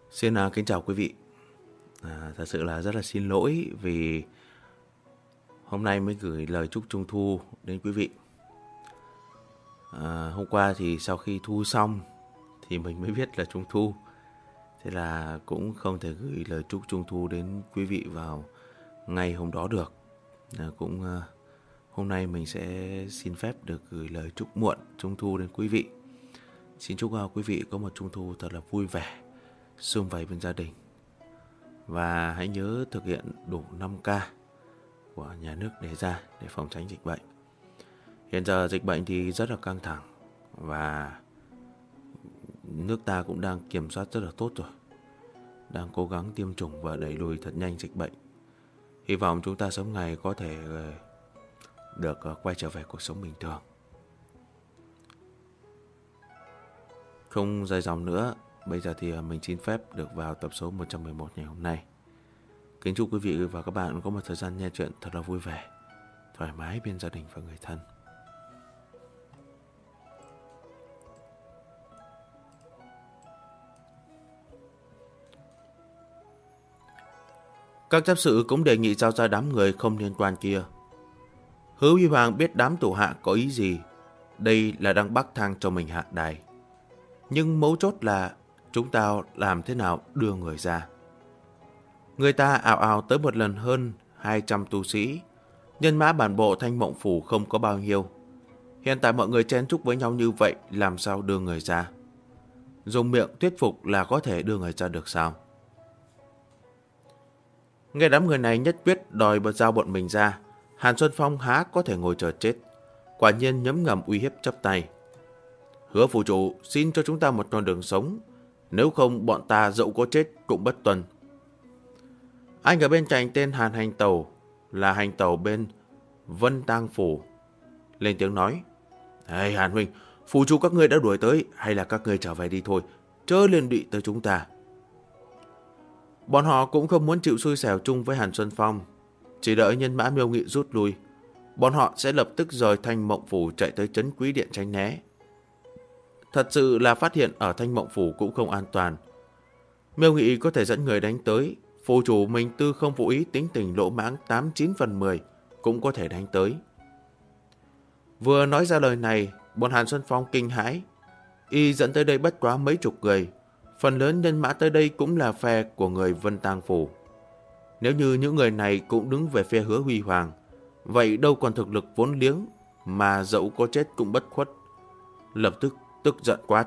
Xin kính chào quý vị. Thật sự là rất là xin lỗi vì hôm nay mới gửi lời chúc Trung thu đến quý vị. Hôm qua thì sau khi thu xong thì mình mới biết là Trung thu. Thế là cũng không thể gửi lời chúc Trung thu đến quý vị vào ngay hôm đó được. Hôm nay mình sẽ xin phép được gửi lời chúc muộn Trung thu đến quý vị. Xin chúc quý vị có một Trung thu thật là vui vẻ, sum vầy bên gia đình. Và hãy nhớ thực hiện đủ 5K của nhà nước đề ra để phòng tránh dịch bệnh. Hiện giờ dịch bệnh thì rất là căng thẳng và nước ta cũng đang kiểm soát rất là tốt rồi. Đang cố gắng tiêm chủng và đẩy lùi thật nhanh dịch bệnh. Hy vọng chúng ta sớm ngày có thể được quay trở về cuộc sống bình thường. Không dài dòng nữa, bây giờ thì mình xin phép được vào tập số 111 ngày hôm nay. Kính chúc quý vị và các bạn có một thời gian nghe chuyện thật là vui vẻ, thoải mái bên gia đình và người thân. Các chấp sự cũng đề nghị giao ra đám người không liên quan kia. Hứa Huy Hoàng biết đám thủ hạ có ý gì. Đây là đang bắc thang cho mình hạ đài. Nhưng mấu chốt là chúng ta làm thế nào đưa người ra. Người ta ào ào tới một lần hơn 200 tu sĩ. Nhân mã bản bộ Thanh Mộng Phủ không có bao nhiêu. Hiện tại mọi người chen chúc với nhau như vậy, làm sao đưa người ra? Dùng miệng thuyết phục là có thể đưa người ra được sao? Nghe đám người này nhất quyết đòi giao bọn mình ra, Hàn Xuân Phong há có thể ngồi chờ chết. Quả nhiên nhấm ngầm uy hiếp chắp tay. Hứa phủ chủ xin cho chúng ta một con đường sống, nếu không bọn ta dẫu có chết cũng bất tuân. Anh ở bên cạnh tên Hàn Hành Tẩu là Hành Tẩu bên Vân Tang Phủ lên tiếng nói: Hey, Hàn huynh, phủ chủ các ngươi đã đuổi tới, hay là các ngươi trở về đi thôi, chớ liên lụy tới chúng ta. Bọn họ cũng không muốn chịu xui xẻo chung với Hàn Xuân Phong. Chỉ đợi nhân mã Miêu Nghị rút lui, bọn họ sẽ lập tức rời Thanh Mộng Phủ chạy tới trấn Quý Điện tránh né. Thật sự là phát hiện ở Thanh Mộng Phủ cũng không an toàn. Miêu Nghị có thể dẫn người đánh tới, phủ chủ mình tư không phụ ý tính tình lỗ mãng 8-9 phần 10 cũng có thể đánh tới. Vừa nói ra lời này, bọn Hàn Xuân Phong kinh hãi. Y dẫn tới đây bất quá mấy chục người, phần lớn nhân mã tới đây cũng là phe của người Vân Tang Phủ. Nếu như những người này cũng đứng về phía Hứa Huy Hoàng, vậy đâu còn thực lực vốn liếng mà dẫu có chết cũng bất khuất. Lập tức tức giận quát: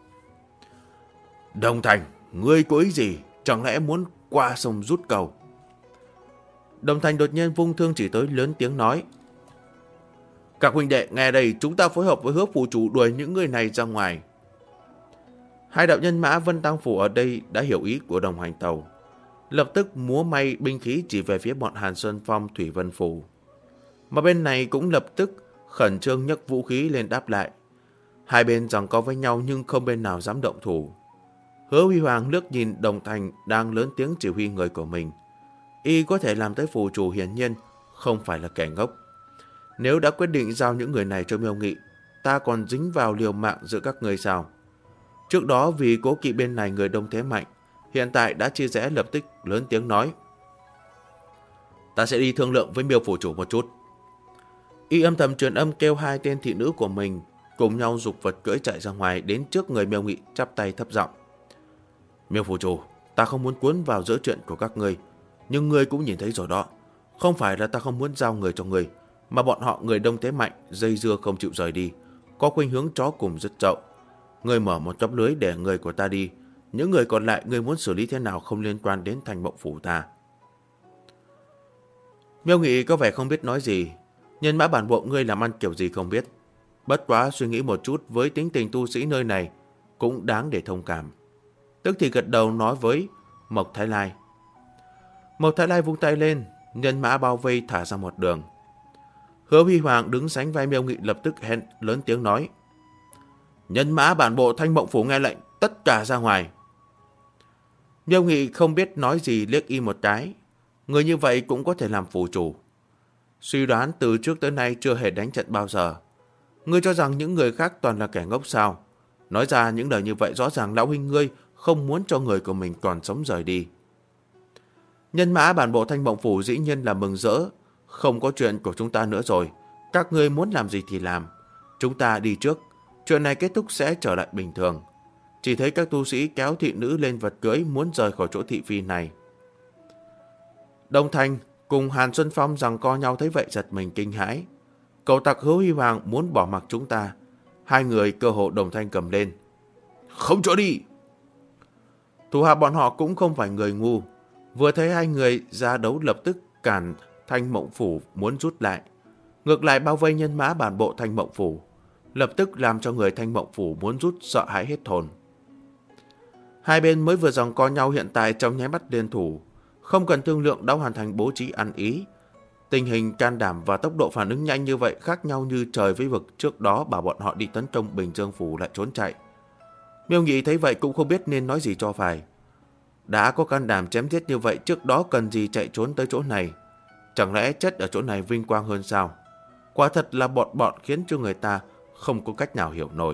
Đồng Thành, ngươi có ý gì? Chẳng lẽ muốn qua sông rút cầu? Đồng Thành đột nhiên vung thương chỉ tới, lớn tiếng nói: Các huynh đệ nghe đây, chúng ta phối hợp với Hứa phủ chủ đuổi những người này ra ngoài. Hai đạo nhân mã Vân Tang Phủ ở đây đã hiểu ý của Đồng Hành Tàu, lập tức múa may binh khí chỉ về phía bọn Hàn Xuân Phong Thủy Vân Phủ. Mà bên này cũng lập tức khẩn trương nhấc vũ khí lên đáp lại. Hai bên giằng co với nhau nhưng không bên nào dám động thủ. Hứa Huy Hoàng liếc nhìn Đồng Thành đang lớn tiếng chỉ huy người của mình. Y có thể làm tới phủ chủ hiển nhiên không phải là kẻ ngốc. Nếu đã quyết định giao những người này cho Miêu Nghị, ta còn dính vào liều mạng giữa các người sao? Trước đó vì cố kỵ bên này người đông thế mạnh, hiện tại đã chia rẽ, lập tức lớn tiếng nói: Ta sẽ đi thương lượng với Miêu phủ chủ một chút. Y âm thầm truyền âm kêu hai tên thị nữ của mình cùng nhau giục vật cưỡi chạy ra ngoài, đến trước người Miêu Nghị chắp tay thấp giọng: Miêu phủ chủ, ta không muốn cuốn vào giữa chuyện của các ngươi, nhưng ngươi cũng nhìn thấy rồi đó. Không phải là ta không muốn giao người cho ngươi, mà bọn họ người đông thế mạnh, dây dưa không chịu rời đi, có khuynh hướng chó cùng dứt chậu. Ngươi mở một tấm lưới để người của ta đi, những người còn lại ngươi muốn xử lý thế nào không liên quan đến Thanh Mộng Phủ ta. Miêu Nghị có vẻ không biết nói gì. Nhân mã bản bộ ngươi làm ăn kiểu gì không biết, bất quá suy nghĩ một chút với tính tình tu sĩ nơi này cũng đáng để thông cảm. Tức thì gật đầu nói với Mộc Thái Lai. Mộc Thái Lai vung tay lên, nhân mã bao vây thả ra một đường. Hứa Huy Hoàng đứng sánh vai Miêu Nghị lập tức hét lớn tiếng nói: Nhân mã bản bộ Thanh Mộng Phủ nghe lệnh, tất cả ra ngoài. Miêu Nghị không biết nói gì, liếc y một cái. Người như vậy cũng có thể làm phủ chủ. Suy đoán từ trước tới nay chưa hề đánh trận bao giờ. Ngươi cho rằng những người khác toàn là kẻ ngốc sao? Nói ra những lời như vậy rõ ràng lão huynh ngươi không muốn cho người của mình còn sống rời đi. Nhân mã bản bộ Thanh Mộng Phủ dĩ nhiên là mừng rỡ. Không có chuyện của chúng ta nữa rồi. Các ngươi muốn làm gì thì làm. Chúng ta đi trước. Chuyện này kết thúc sẽ trở lại bình thường. Chỉ thấy các tu sĩ kéo thị nữ lên vật cưỡi muốn rời khỏi chỗ thị phi này. Đông Thanh cùng Hàn Xuân Phong giằng co nhau thấy vậy giật mình kinh hãi. Cậu tặc Hứa Huy Hoàng muốn bỏ mặc chúng ta. Hai người cơ hộ đồng thanh cầm lên. Không cho đi! Thủ hạ bọn họ cũng không phải người ngu. Vừa thấy hai người ra đấu lập tức cản Thanh Mộng Phủ muốn rút lại. Ngược lại bao vây nhân mã bản bộ Thanh Mộng Phủ. Lập tức làm cho người Thanh Mộng Phủ muốn rút sợ hãi hết hồn. Hai bên mới vừa giằng co nhau hiện tại trong nháy mắt liên thủ. Không cần thương lượng đã hoàn thành bố trí ăn ý. Tình hình can đảm và tốc độ phản ứng nhanh như vậy khác nhau như trời với vực. Trước đó bảo bọn họ đi tấn công Bình Dương Phủ lại trốn chạy. Miêu Nghị thấy vậy cũng không biết nên nói gì cho phải. Đã có can đảm chém giết như vậy trước đó cần gì chạy trốn tới chỗ này. Chẳng lẽ chết ở chỗ này vinh quang hơn sao? Quả thật là bọn khiến cho người ta không có cách nào hiểu nổi.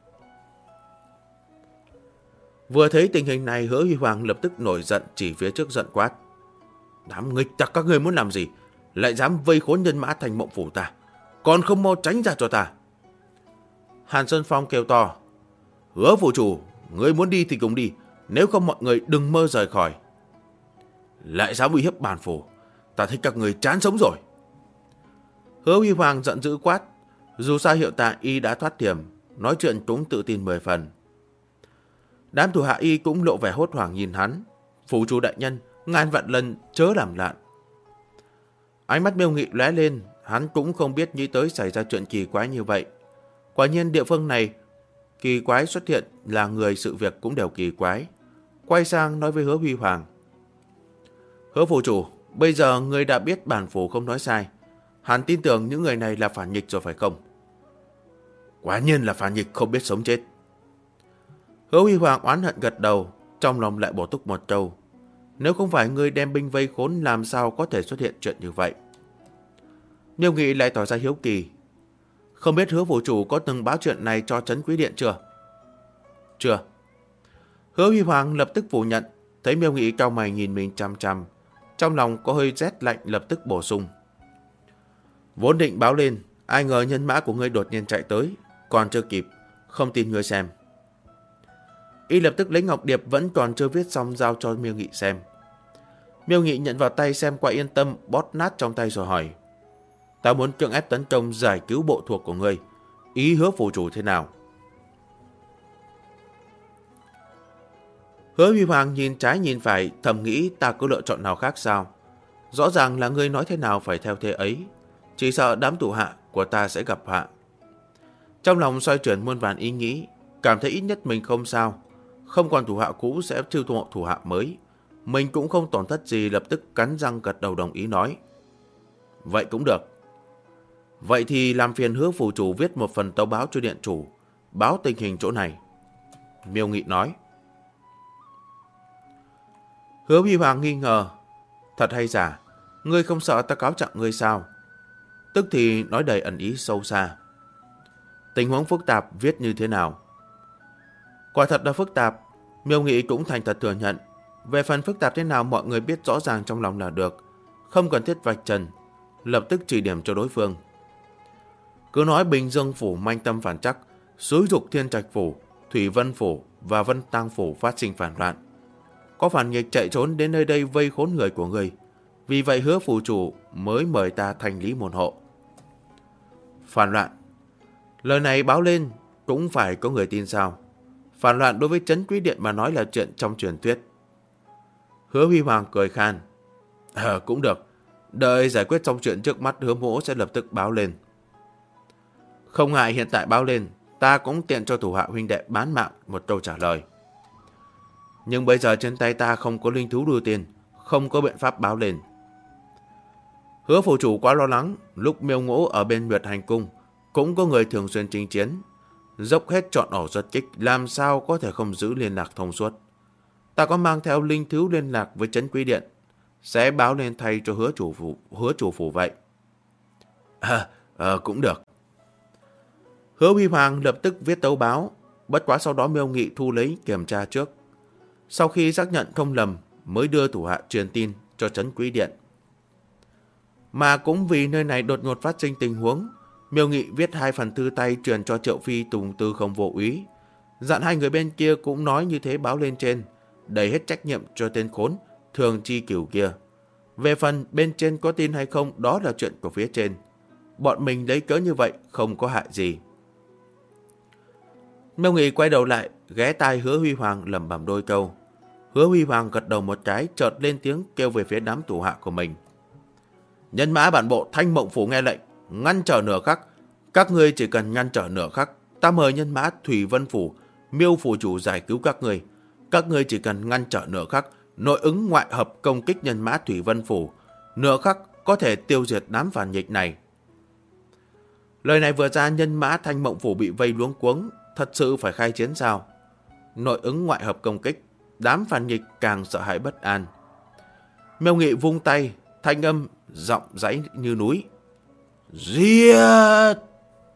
Vừa thấy tình hình này, Hứa Huy Hoàng lập tức nổi giận chỉ phía trước giận quát. Đám nghịch tặc các ngươi muốn làm gì? Lại dám vây khốn nhân mã Thanh Mộng Phủ ta? Còn không mau tránh ra cho ta! Hàn Xuân Phong kêu to. Hứa phủ chủ, ngươi muốn đi thì cùng đi. Nếu không mọi người đừng mơ rời khỏi. Lại dám uy hiếp bản phủ. Ta thấy các người chán sống rồi. Hứa Huy Hoàng giận dữ quát. Dù sao hiệu tại y đã thoát hiểm, nói chuyện cũng tự tin 10 phần. Đám thủ hạ y cũng lộ vẻ hốt hoảng nhìn hắn. Phủ chủ đại nhân, ngàn vạn lần chớ làm loạn. Ánh mắt Miêu Nghị lóe lên, hắn cũng không biết nghĩ tới xảy ra chuyện kỳ quái như vậy. Quả nhiên địa phương này kỳ quái xuất hiện là người sự việc cũng đều kỳ quái. Quay sang nói với Hứa Huy Hoàng. Hứa phủ chủ, bây giờ ngươi đã biết bản phủ không nói sai. Hắn tin tưởng những người này là phản nghịch rồi phải không? Quả nhiên là phản nghịch không biết sống chết. Hứa Huy Hoàng oán hận gật đầu, trong lòng lại bổ túc một câu. Nếu không phải ngươi đem binh vây khốn làm sao có thể xuất hiện chuyện như vậy? Miêu Nghị lại tỏ ra hiếu kỳ. Không biết Hứa phủ chủ có từng báo chuyện này cho Trấn Quý Điện chưa? Chưa. Hứa Huy Hoàng lập tức phủ nhận. Thấy Miêu Nghị cau mày nhìn mình chằm chằm, trong lòng có hơi rét lạnh, lập tức bổ sung. Vốn định báo lên, ai ngờ nhân mã của ngươi đột nhiên chạy tới, còn chưa kịp, không tin ngươi xem. Y lập tức lấy ngọc điệp vẫn còn chưa viết xong giao cho Miêu Nghị xem. Miêu Nghị nhận vào tay xem qua yên tâm, bóp nát trong tay rồi hỏi. Ta muốn cưỡng ép tấn công giải cứu bộ thuộc của ngươi, ý Hứa phủ chủ thế nào? Hứa Huy Hoàng nhìn trái nhìn phải, thầm nghĩ ta có lựa chọn nào khác sao? Rõ ràng là ngươi nói thế nào phải theo thế ấy, chỉ sợ đám thủ hạ của ta sẽ gặp họa. Trong lòng xoay chuyển muôn vàn ý nghĩ, cảm thấy ít nhất mình không sao, không còn thủ hạ cũ sẽ chiêu thụ thủ hạ mới. Mình cũng không tổn thất gì, lập tức cắn răng gật đầu đồng ý nói. Vậy cũng được. Vậy thì làm phiền Hứa phủ chủ viết một phần tấu báo cho điện chủ, báo tình hình chỗ này. Miêu Nghị nói. Hứa Huy Hoàng nghi ngờ. Thật hay giả, ngươi không sợ ta cáo trạng ngươi sao? Tức thì nói đầy ẩn ý sâu xa. Tình huống phức tạp viết như thế nào? Quả thật là phức tạp. Miêu Nghị cũng thành thật thừa nhận. Về phần phức tạp thế nào mọi người biết rõ ràng trong lòng là được, không cần thiết vạch trần, lập tức chỉ điểm cho đối phương. Cứ nói Bình Dương Phủ manh tâm phản chắc, xúi dục Thiên Trạch Phủ, Thủy Vân Phủ và Vân Tang Phủ phát sinh phản loạn. Có phản nghịch chạy trốn đến nơi đây vây khốn người của ngươi. Vì vậy Hứa phủ chủ mới mời ta thành lý môn hộ. Phản loạn. Lời này báo lên cũng phải có người tin sao? Phản loạn đối với Trấn Quý Điện mà nói là chuyện trong truyền thuyết. Hứa Huy Hoàng cười khan. Cũng được. Đợi giải quyết xong chuyện trước mắt, Hứa mỗ sẽ lập tức báo lên. Không ngại hiện tại báo lên, ta cũng tiện cho thủ hạ huynh đệ bán mạng một câu trả lời. Nhưng bây giờ trên tay ta không có linh thú đưa tiền, không có biện pháp báo lên. Hứa phủ chủ quá lo lắng, lúc Miêu Ngũ ở bên Nguyệt Hành Cung cũng có người thường xuyên chinh chiến, dốc hết trọn ổ xuất kích, làm sao có thể không giữ liên lạc thông suốt. Ta có mang theo linh thú liên lạc với Trấn Quý Điện, sẽ báo lên thay cho hứa chủ phủ vậy. Cũng được. Hứa Huy Hoàng lập tức viết tấu báo, bất quá sau đó Miêu Nghị thu lấy kiểm tra trước. Sau khi xác nhận không lầm mới đưa thủ hạ truyền tin cho trấn Quý Điện. Mà cũng vì nơi này đột ngột phát sinh tình huống, Miêu Nghị viết 2 phần thư tay truyền cho Triệu Phi Tùng Tư Không Vô Úy, dặn 2 người bên kia cũng nói như thế báo lên trên, đẩy hết trách nhiệm cho tên khốn Thường Chi Cửu kia. Về phần bên trên có tin hay không, đó là chuyện của phía trên. Bọn mình lấy cớ như vậy không có hại gì. Miêu Nghị quay đầu lại, ghé tai Hứa Huy Hoàng lẩm bẩm đôi câu. Hứa Huy Hoàng gật đầu một cái, chợt lên tiếng kêu về phía đám thủ hạ của mình. Nhân mã bản bộ Thanh Mộng Phủ nghe lệnh, ngăn trở nửa khắc. Các ngươi chỉ cần ngăn trở nửa khắc, ta mời nhân mã Thủy Vân Phủ, Miêu Phủ chủ giải cứu các ngươi. Các ngươi chỉ cần ngăn trở nửa khắc, nội ứng ngoại hợp công kích nhân mã Thủy Vân Phủ, nửa khắc có thể tiêu diệt đám phản nghịch này. Lời này vừa ra, nhân mã Thanh Mộng Phủ bị vây luống cuống, thật sự phải khai chiến sao? Nội ứng ngoại hợp công kích, đám phản nghịch càng sợ hãi bất an. Miêu Nghị vung tay, thanh âm giọng dãy như núi. Giết!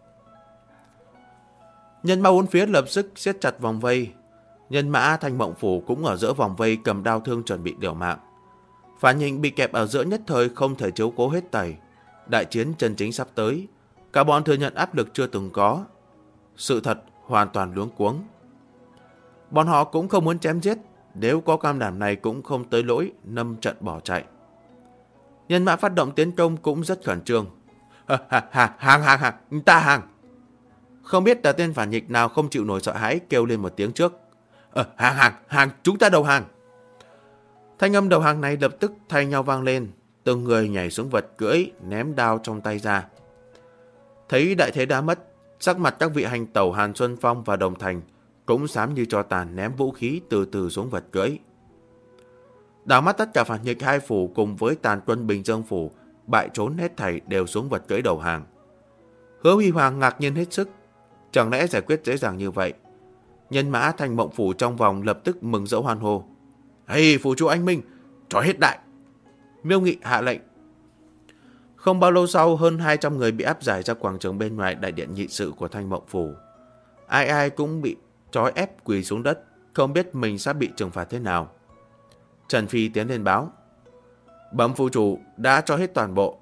Nhân mã bốn phía lập tức siết chặt vòng vây. Nhân mã Thanh Mộng Phủ cũng ở giữa vòng vây cầm đao thương chuẩn bị liều mạng. Phản nghịch bị kẹp ở giữa nhất thời không thể chiếu cố hết tẩy. Đại chiến chân chính sắp tới, cả bọn thừa nhận áp lực chưa từng có. Sự thật hoàn toàn luống cuống. Bọn họ cũng không muốn chém giết, nếu có cam đảm này cũng không tới lỗi nâm trận bỏ chạy. Nhân mã phát động tiến công cũng rất khẩn trương. Hàng, ta hàng. Không biết là tên phản nghịch nào không chịu nổi sợ hãi kêu lên một tiếng trước. Hàng, chúng ta đầu hàng. Thanh âm đầu hàng này lập tức thay nhau vang lên, từng người nhảy xuống vật cưỡi, ném đao trong tay ra. Thấy đại thế đã mất, sắc mặt các vị hành tẩu Hàn Xuân Phong và Đồng Thành cũng xám như tro tàn, ném vũ khí từ từ xuống vật cưỡi. Đảo mắt tất cả phản nghịch 2 phủ cùng với tàn quân Bình Dương Phủ bại trốn hết thảy đều xuống vật cưỡi đầu hàng. Hứa Huy Hoàng ngạc nhiên hết sức, chẳng lẽ giải quyết dễ dàng như vậy? Nhân mã Thanh Mộng Phủ trong vòng lập tức mừng rỡ hoan hô. Hey, phủ chủ anh minh, trói hết đại! Miêu Nghị hạ lệnh. Không bao lâu sau, hơn 200 người bị áp giải ra quảng trường bên ngoài đại điện nghị sự của Thanh Mộng Phủ. Ai ai cũng bị trói ép quỳ xuống đất, không biết mình sẽ bị trừng phạt thế nào. Trần Phi tiến lên báo. Bẩm phủ chủ đã cho hết toàn bộ.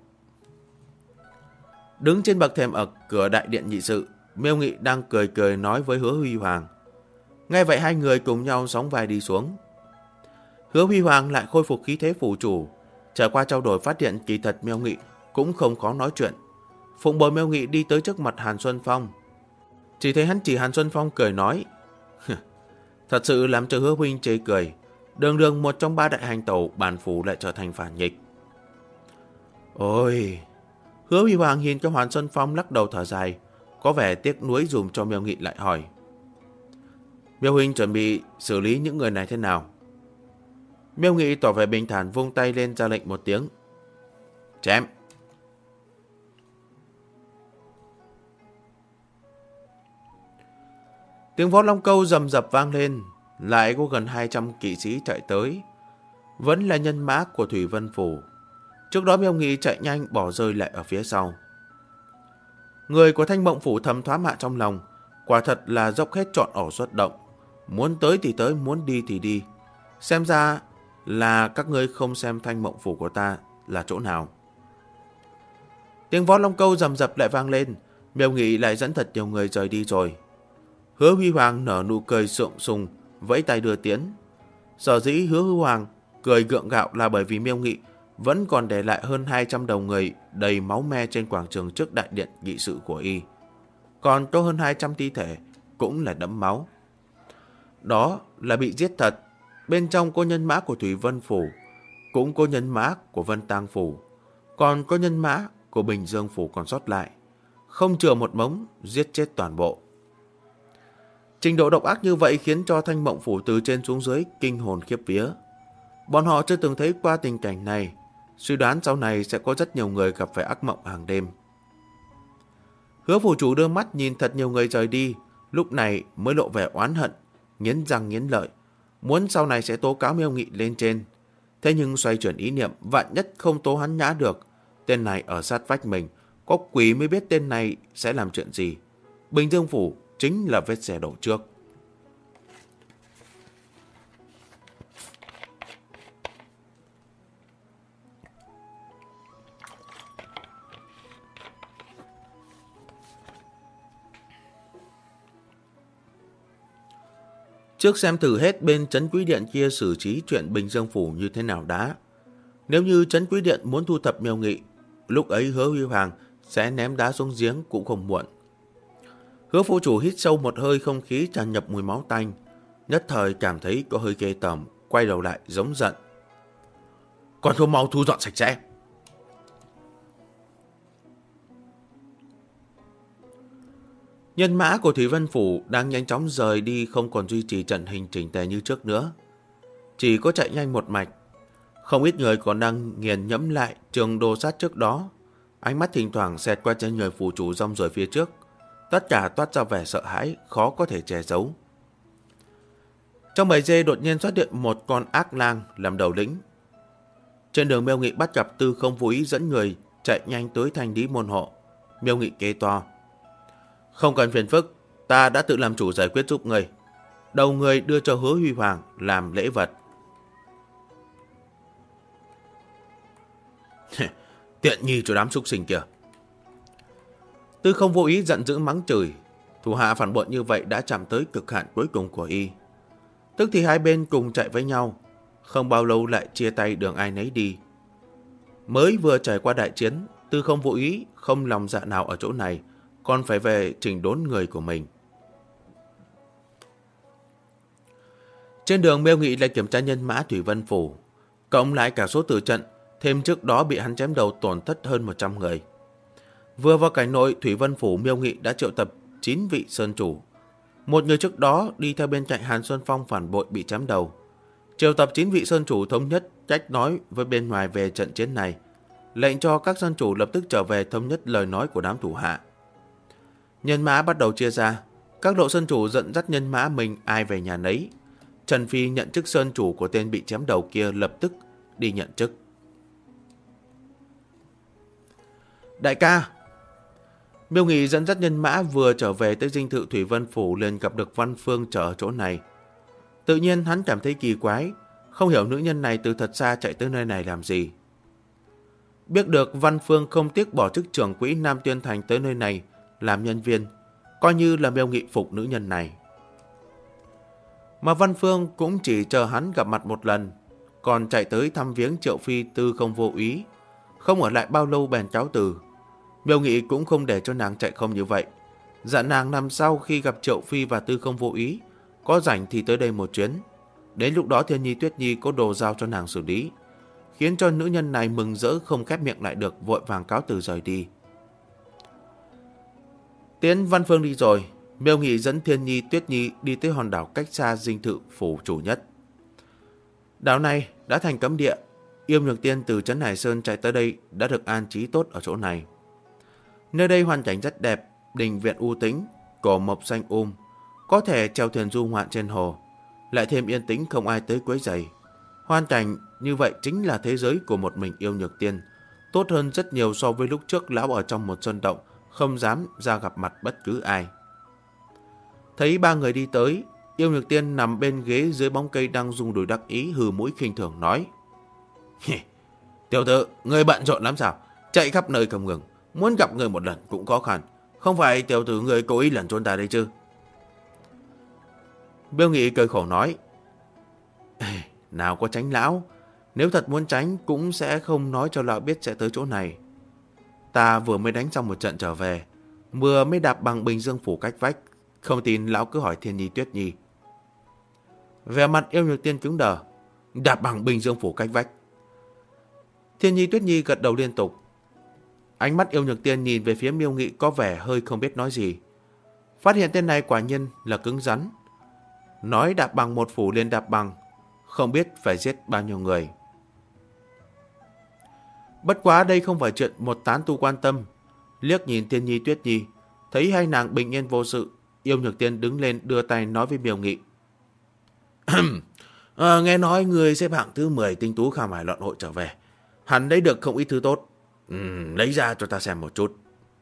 Đứng trên bậc thềm ở cửa đại điện nghị sự, Miêu Nghị đang cười cười nói với Hứa Huy Hoàng. Nghe vậy 2 người cùng nhau sóng vai đi xuống. Hứa Huy Hoàng lại khôi phục khí thế phủ chủ. Trải qua trao đổi phát hiện kỳ thật Miêu Nghị cũng không khó nói chuyện. Phụng bồi Miêu Nghị đi tới trước mặt Hàn Xuân Phong. Chỉ thấy hắn chỉ Hàn Xuân Phong cười nói. Thật sự làm cho Hứa huynh chê cười. Đường đường một trong 3 đại hành tẩu bản phủ lại trở thành phản nghịch. Ôi! Hứa Huy Hoàng nhìn cho Hàn Xuân Phong lắc đầu thở dài, có vẻ tiếc nuối dùm cho Miêu Nghị lại hỏi. Miêu huynh chuẩn bị xử lý những người này thế nào? Miêu Nghị tỏ vẻ bình thản, vung tay lên ra lệnh một tiếng. Chém! Tiếng võ long câu rầm rập vang lên, lại có gần 200 kỵ sĩ chạy tới. Vẫn là nhân mã của Thủy Vân Phủ. Trước đó Miêu Nghị chạy nhanh bỏ rơi lại ở phía sau. Người của Thanh Mộng Phủ thầm thoá mạ trong lòng, quả thật là dốc hết trọn ổ xuất động. Muốn tới thì tới, muốn đi thì đi. Xem ra là các ngươi không xem Thanh Mộng Phủ của ta là chỗ nào. Tiếng võ long câu rầm rập lại vang lên, Miêu Nghị lại dẫn thật nhiều người rời đi rồi. Hứa Huy Hoàng nở nụ cười sượng sùng, vẫy tay đưa tiến. Sở dĩ Hứa Huy Hoàng cười gượng gạo là bởi vì Miêu Nghị vẫn còn để lại hơn 200 đầu người đầy máu me trên quảng trường trước đại điện nghị sự của y. Còn có hơn 200 thi thể cũng là đẫm máu. Đó là bị giết thật. Bên trong có nhân mã của Thủy Vân Phủ, cũng có nhân mã của Vân Tang Phủ, còn có nhân mã của Bình Dương Phủ còn sót lại. Không chừa một mống, giết chết toàn bộ. Trình độ độc ác như vậy khiến cho Thanh Mộng Phủ từ trên xuống dưới kinh hồn khiếp vía. Bọn họ chưa từng thấy qua tình cảnh này, suy đoán sau này sẽ có rất nhiều người gặp phải ác mộng hàng đêm. Hứa phủ chủ đưa mắt nhìn thật nhiều người rời đi, lúc này mới lộ vẻ oán hận, nghiến răng nghiến lợi, muốn sau này sẽ tố cáo Miêu Nghị lên trên. Thế nhưng xoay chuyển ý niệm, vạn nhất không tố hắn nhã được, tên này ở sát vách mình, có quỷ mới biết tên này sẽ làm chuyện gì. Bình Dương Phủ chính là vết xe đổ trước. Trước xem thử hết bên Trấn Quý Điện kia xử trí chuyện Bình Dương Phủ như thế nào đã. Nếu như Trấn Quý Điện muốn thu thập Miêu Nghị, lúc ấy Hứa Huy Hoàng sẽ ném đá xuống giếng cũng không muộn. Hứa phủ chủ hít sâu một hơi, không khí tràn ngập mùi máu tanh, nhất thời cảm thấy có hơi ghê tởm, quay đầu lại giống giận. Còn không mau thu dọn sạch sẽ. Nhân mã của Thủy Vân Phủ đang nhanh chóng rời đi, không còn duy trì trận hình chỉnh tề như trước nữa. Chỉ có chạy nhanh một mạch. Không ít người còn đang nghiền nhẫm lại trường đồ sát trước đó. Ánh mắt thỉnh thoảng xẹt qua trên người phủ chủ rong ruổi phía trước. Tất cả toát ra vẻ sợ hãi, khó có thể che giấu. Trong bầy dê đột nhiên xuất hiện một con ác lang làm đầu lĩnh. Trên đường Miêu Nghị bắt gặp Tư Không Vô Ý dẫn người chạy nhanh tới thanh lý môn hộ. Miêu Nghị kêu to: không cần phiền phức, ta đã tự làm chủ giải quyết giúp người. Đầu người đưa cho Hứa Huy Hoàng làm lễ vật. Tiện nghi cho đám súc sinh kìa. Tư Không Vô Ý giận dữ mắng chửi. Thủ hạ phản bội như vậy đã chạm tới cực hạn cuối cùng của y. Tức thì hai bên cùng chạy với nhau, không bao lâu lại chia tay, đường ai nấy đi. Mới vừa trải qua đại chiến, Tư Không Vô Ý không lòng dạ nào ở chỗ này, còn phải về chỉnh đốn người của mình. Trên đường Miêu Nghị lại kiểm tra nhân mã Thủy Vân Phủ, cộng lại cả số tử trận, thêm trước đó bị hắn chém đầu tổn thất hơn 100 người. Vừa vào cảnh nội Thủy Vân Phủ, Miêu Nghị đã triệu tập 9 vị sơn chủ. Một người trước đó đi theo bên cạnh Hàn Xuân Phong phản bội bị chém đầu. Triệu tập 9 vị sơn chủ thống nhất cách nói với bên ngoài về trận chiến này, lệnh cho các sơn chủ lập tức trở về thống nhất lời nói của đám thủ hạ. Nhân mã bắt đầu chia ra, các lộ sơn chủ dẫn dắt nhân mã mình ai về nhà nấy. Trần Phi nhận chức sơn chủ của tên bị chém đầu kia lập tức đi nhận chức. Đại ca! Miêu Nghị dẫn dắt nhân mã vừa trở về tới dinh thự Thủy Vân Phủ liền gặp được Văn Phương chờ ở chỗ này. Tự nhiên hắn cảm thấy kỳ quái, không hiểu nữ nhân này từ thật xa chạy tới nơi này làm gì. Biết được Văn Phương không tiếc bỏ chức trưởng quỹ Nam Tuyên Thành tới nơi này làm nhân viên, coi như là Miêu Nghị phục nữ nhân này. Mà Văn Phương cũng chỉ chờ hắn gặp mặt một lần, còn chạy tới thăm viếng Triệu Phi Tư Không Vô Ý, không ở lại bao lâu bèn cáo từ. Miêu Nghị cũng không để cho nàng chạy không như vậy, dặn nàng năm sau khi gặp Triệu Phi và Tư Không Vô Ý, có rảnh thì tới đây một chuyến. Đến lúc đó Thiên Nhi Tuyết Nhi có đồ giao cho nàng xử lý, khiến cho nữ nhân này mừng rỡ không khép miệng lại được, vội vàng cáo từ rời đi. Tiến Văn Phương đi rồi, Miêu Nghị dẫn Thiên Nhi Tuyết Nhi đi tới hòn đảo cách xa dinh thự phủ chủ nhất. Đảo này đã thành cấm địa, Yêu Nhược Tiên từ trấn Hải Sơn chạy tới đây đã được an trí tốt ở chỗ này. Nơi đây hoàn cảnh rất đẹp, đình viện u tĩnh, cỏ mộc xanh có thể chèo thuyền du ngoạn trên hồ, lại thêm yên tĩnh không ai tới quấy rầy. Hoàn cảnh như vậy chính là thế giới của một mình Yêu Nhược Tiên, tốt hơn rất nhiều so với lúc trước lão ở trong một sơn động, không dám ra gặp mặt bất cứ ai. Thấy ba người đi tới, Yêu Nhược Tiên nằm bên ghế dưới bóng cây đang rung đùi đắc ý, hừ mũi khinh thường nói: Tiểu tử, người bận rộn lắm sao? Chạy khắp nơi không ngừng, muốn gặp người một lần cũng khó khăn. Không phải tiểu tử người cố ý lẩn trốn ta đây chứ? Miêu Nghị cười khổ nói: nào có tránh lão, nếu thật muốn tránh cũng sẽ không nói cho lão biết sẽ tới chỗ này. Ta vừa mới đánh xong một trận trở về, vừa mới đạp bằng Bình Dương Phủ cách vách, không tin lão cứ hỏi Thiên Nhi Tuyết Nhi. Vẻ mặt Yêu Nhược Tiên cứng đờ. Đạp bằng Bình Dương Phủ cách vách? Thiên Nhi Tuyết Nhi gật đầu liên tục. Ánh mắt Yêu Nhược Tiên nhìn về phía Miêu Nghị có vẻ hơi không biết nói gì. Phát hiện tên này quả nhiên là cứng rắn. Nói đạp bằng một phủ liền đạp bằng, không biết phải giết bao nhiêu người. Bất quá đây không phải chuyện một tán tu quan tâm. Liếc nhìn Thiên Nhi Tuyết Nhi, thấy hai nàng bình yên vô sự, Yêu Nhược Tiên đứng lên đưa tay nói với Miêu Nghị: nghe nói người xếp hạng thứ 10 tinh tú Kham Hải Loạn Hội trở về, hẳn lấy được không ít thứ tốt. Lấy ra cho ta xem một chút.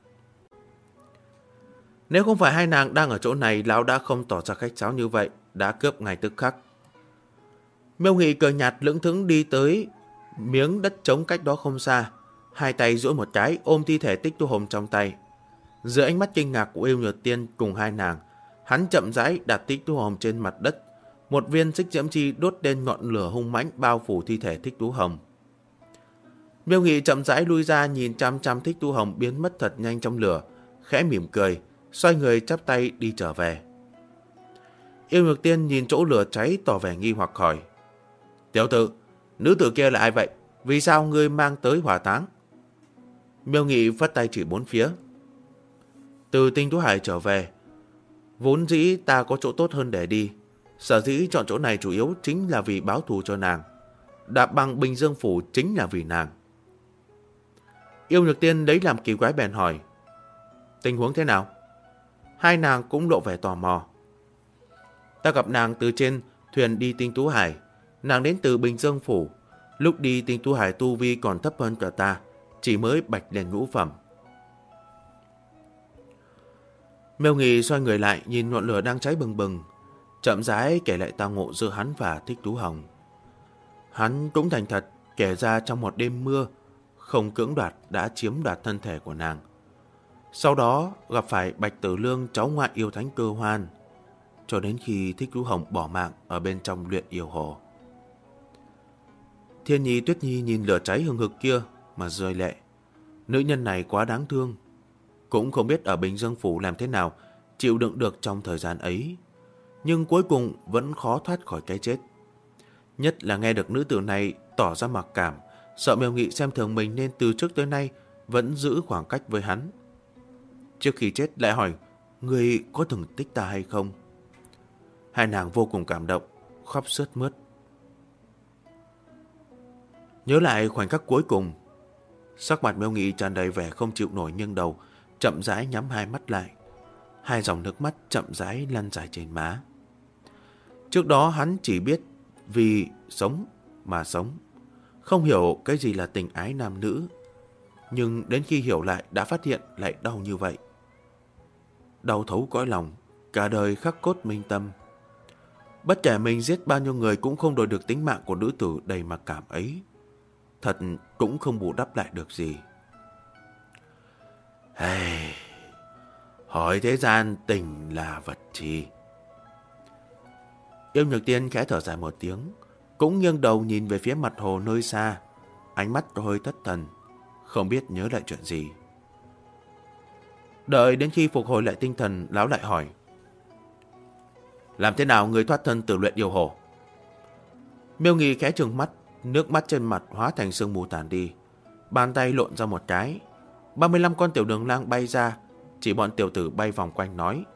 Nếu không phải hai nàng đang ở chỗ này, lão đã không tỏ ra khách sáo như vậy, đã cướp ngay tức khắc. Miêu Nghị cười nhạt lững thững đi tới miếng đất trống cách đó không xa, hai tay duỗi một cái ôm thi thể Tích Tu Hồng trong tay. Dưới ánh mắt kinh ngạc của Yêu Nhược Tiên cùng hai nàng, hắn chậm rãi đặt Tích Tu Hồng trên mặt đất, Một viên xích diễm chi đốt lên ngọn lửa hung mãnh bao phủ thi thể Thích Tú Hồng. Miêu Nghị chậm rãi lui ra nhìn chăm chăm Thích Tú Hồng biến mất thật nhanh trong lửa, khẽ mỉm cười, xoay người chắp tay đi trở về. Yêu Nhược Tiên nhìn chỗ lửa cháy tỏ vẻ nghi hoặc hỏi: Tiểu tử, nữ tử kia là ai vậy? Vì sao ngươi mang tới hỏa táng? Miêu Nghị phất tay chỉ bốn phía: Từ Tinh Tú Hải trở về, vốn dĩ ta có chỗ tốt hơn để đi. Sở dĩ chọn chỗ này chủ yếu chính là vì báo thù cho nàng. Đạp bằng Bình Dương Phủ chính là vì nàng. Yêu Nhược Tiên lấy làm kỳ quái bèn hỏi: Tình huống thế nào? Hai nàng cũng lộ vẻ tò mò. Ta gặp nàng từ trên thuyền đi Tinh Tú Hải. Nàng đến từ Bình Dương Phủ. Lúc đi Tinh Tú Hải tu vi còn thấp hơn cả ta, chỉ mới bạch lên ngũ phẩm. Miêu Nghị xoay người lại nhìn ngọn lửa đang cháy bừng bừng, chậm rãi kể lại tao ngộ giữa hắn và Thích Tú Hồng. Hắn cũng thành thật kể ra trong một đêm mưa, không cưỡng đoạt đã chiếm đoạt thân thể của nàng. Sau đó gặp phải Bạch Tử Lương, cháu ngoại yêu thánh Cơ Hoan, cho đến khi Thích Tú Hồng bỏ mạng ở bên trong luyện yêu hồ. Thiên Nhi Tuyết Nhi nhìn lửa cháy hừng hực kia mà rơi lệ. Nữ nhân này quá đáng thương. Cũng không biết ở Bình Dương Phủ làm thế nào chịu đựng được trong thời gian ấy, nhưng cuối cùng vẫn khó thoát khỏi cái chết. Nhất là nghe được nữ tử này tỏ ra mặc cảm, sợ Miêu Nghị xem thường mình nên từ trước tới nay vẫn giữ khoảng cách với hắn. Trước khi chết lại hỏi: Ngươi có từng thích ta hay không? Hai nàng vô cùng cảm động, khóc sướt mướt. Nhớ lại khoảnh khắc cuối cùng, sắc mặt Miêu Nghị tràn đầy vẻ không chịu nổi, nghiêng đầu, chậm rãi nhắm hai mắt lại. Hai dòng nước mắt chậm rãi lăn dài trên má. Trước đó hắn chỉ biết vì sống mà sống, không hiểu cái gì là tình ái nam nữ. Nhưng đến khi hiểu lại đã phát hiện lại đau như vậy. Đau thấu cõi lòng, cả đời khắc cốt minh tâm. Bất kể mình giết bao nhiêu người cũng không đổi được tính mạng của nữ tử đầy mặc cảm ấy. Thật cũng không bù đắp lại được gì. Hey, hỏi thế gian tình là vật gì? Yêu Nhược Tiên khẽ thở dài một tiếng, cũng nghiêng đầu nhìn về phía mặt hồ nơi xa, ánh mắt có hơi thất thần, không biết nhớ lại chuyện gì. Đợi đến khi phục hồi lại tinh thần, lão lại hỏi: Làm thế nào người thoát thân từ luyện yêu hồ? Miêu Nghị khẽ trừng mắt, nước mắt trên mặt hóa thành sương mù tàn đi. Bàn tay lộn ra một cái, 35 con tiểu đường lang bay ra, chỉ bọn tiểu tử bay vòng quanh nói: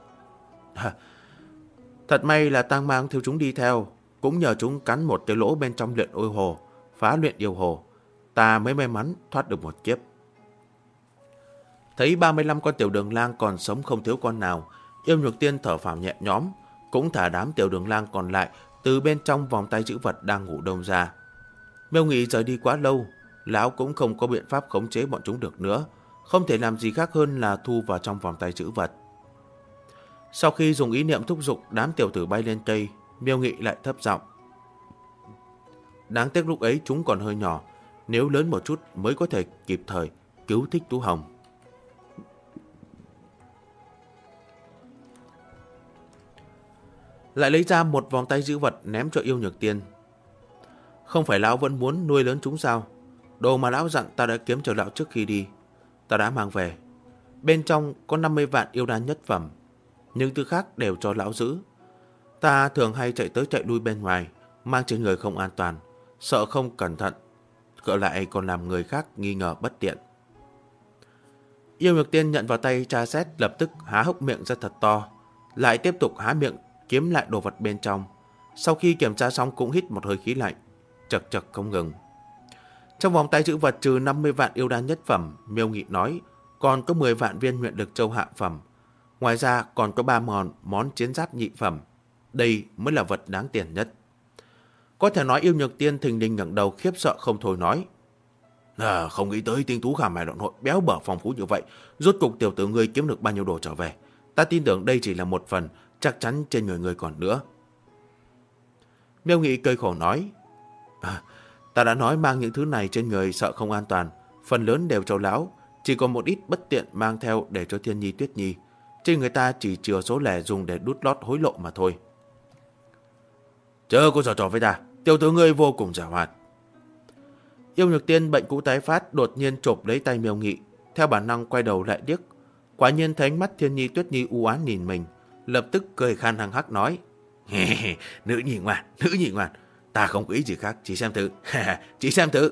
Thật may là tang mang theo chúng đi theo, cũng nhờ chúng cắn một cái lỗ bên trong luyện yêu hồ, phá luyện yêu hồ, ta mới may mắn thoát được một kiếp. Thấy 35 con tiểu đường lang còn sống không thiếu con nào, Yêu Nhược Tiên thở phào nhẹ nhõm, cũng thả đám tiểu đường lang còn lại từ bên trong vòng tay trữ vật đang ngủ đông ra. Miêu Nghị rời đi quá lâu, lão cũng không có biện pháp khống chế bọn chúng được nữa, không thể làm gì khác hơn là thu vào trong vòng tay trữ vật. Sau khi dùng ý niệm thúc giục đám tiểu tử bay lên cây, Miêu Nghị lại thấp giọng: Đáng tiếc lúc ấy chúng còn hơi nhỏ, nếu lớn một chút mới có thể kịp thời cứu Thích Tú Hồng. Lại lấy ra một vòng tay trữ vật ném cho Yêu Nhược Tiên. Không phải lão vẫn muốn nuôi lớn chúng sao? Đồ mà lão dặn ta đã kiếm cho lão trước khi đi, ta đã mang về. Bên trong có 50 vạn yêu đan nhất phẩm, những thứ khác đều cho lão giữ. Ta thường hay chạy tới chạy lui bên ngoài, mang trên người không an toàn, sợ không cẩn thận, gỡ lại còn làm người khác nghi ngờ bất tiện. Yêu Nhược Tiên nhận vào tay tra xét, lập tức há hốc miệng ra thật to, lại tiếp tục há miệng kiếm lại đồ vật bên trong. Sau khi kiểm tra xong cũng hít một hơi khí lạnh, chật chật không ngừng. Trong vòng tay trữ vật trừ 50 vạn yêu đan nhất phẩm, Miêu Nghị nói, còn có 10 vạn viên nguyện lực châu hạ phẩm. Ngoài ra còn có 3 món chiến giáp nhị phẩm. Đây mới là vật đáng tiền nhất. Có thể nói Yêu Nhược Tiên thình lình ngẩng đầu khiếp sợ không thôi nói: Không nghĩ tới Tinh Tú Khả Mài Đoạn Hội béo bở phong phú như vậy. Rốt cục tiểu tử ngươi kiếm được bao nhiêu đồ trở về? Ta tin tưởng đây chỉ là một phần, chắc chắn trên người ngươi còn nữa. Miêu Nghị cười khổ nói: Ta đã nói mang những thứ này trên người sợ không an toàn, phần lớn đều cho lão, chỉ còn một ít bất tiện mang theo để cho Thiên Nhi Tuyết Nhi. Trên người ta chỉ chừa số lẻ dùng để đút lót hối lộ mà thôi. Chớ có trò trò với ta, tiểu tử ngươi vô cùng giàu hoạt. Yêu Nhược Tiên bệnh cũ tái phát, đột nhiên chộp lấy tay Miêu Nghị, theo bản năng quay đầu lại điếc. Quả nhiên thấy ánh mắt Thiên Nhi Tuyết Nhi u ám nhìn mình, lập tức cười khan hăng hắc nói: Nữ nhi ngoan, ta không có ý gì khác, chỉ xem thử, chỉ xem thử.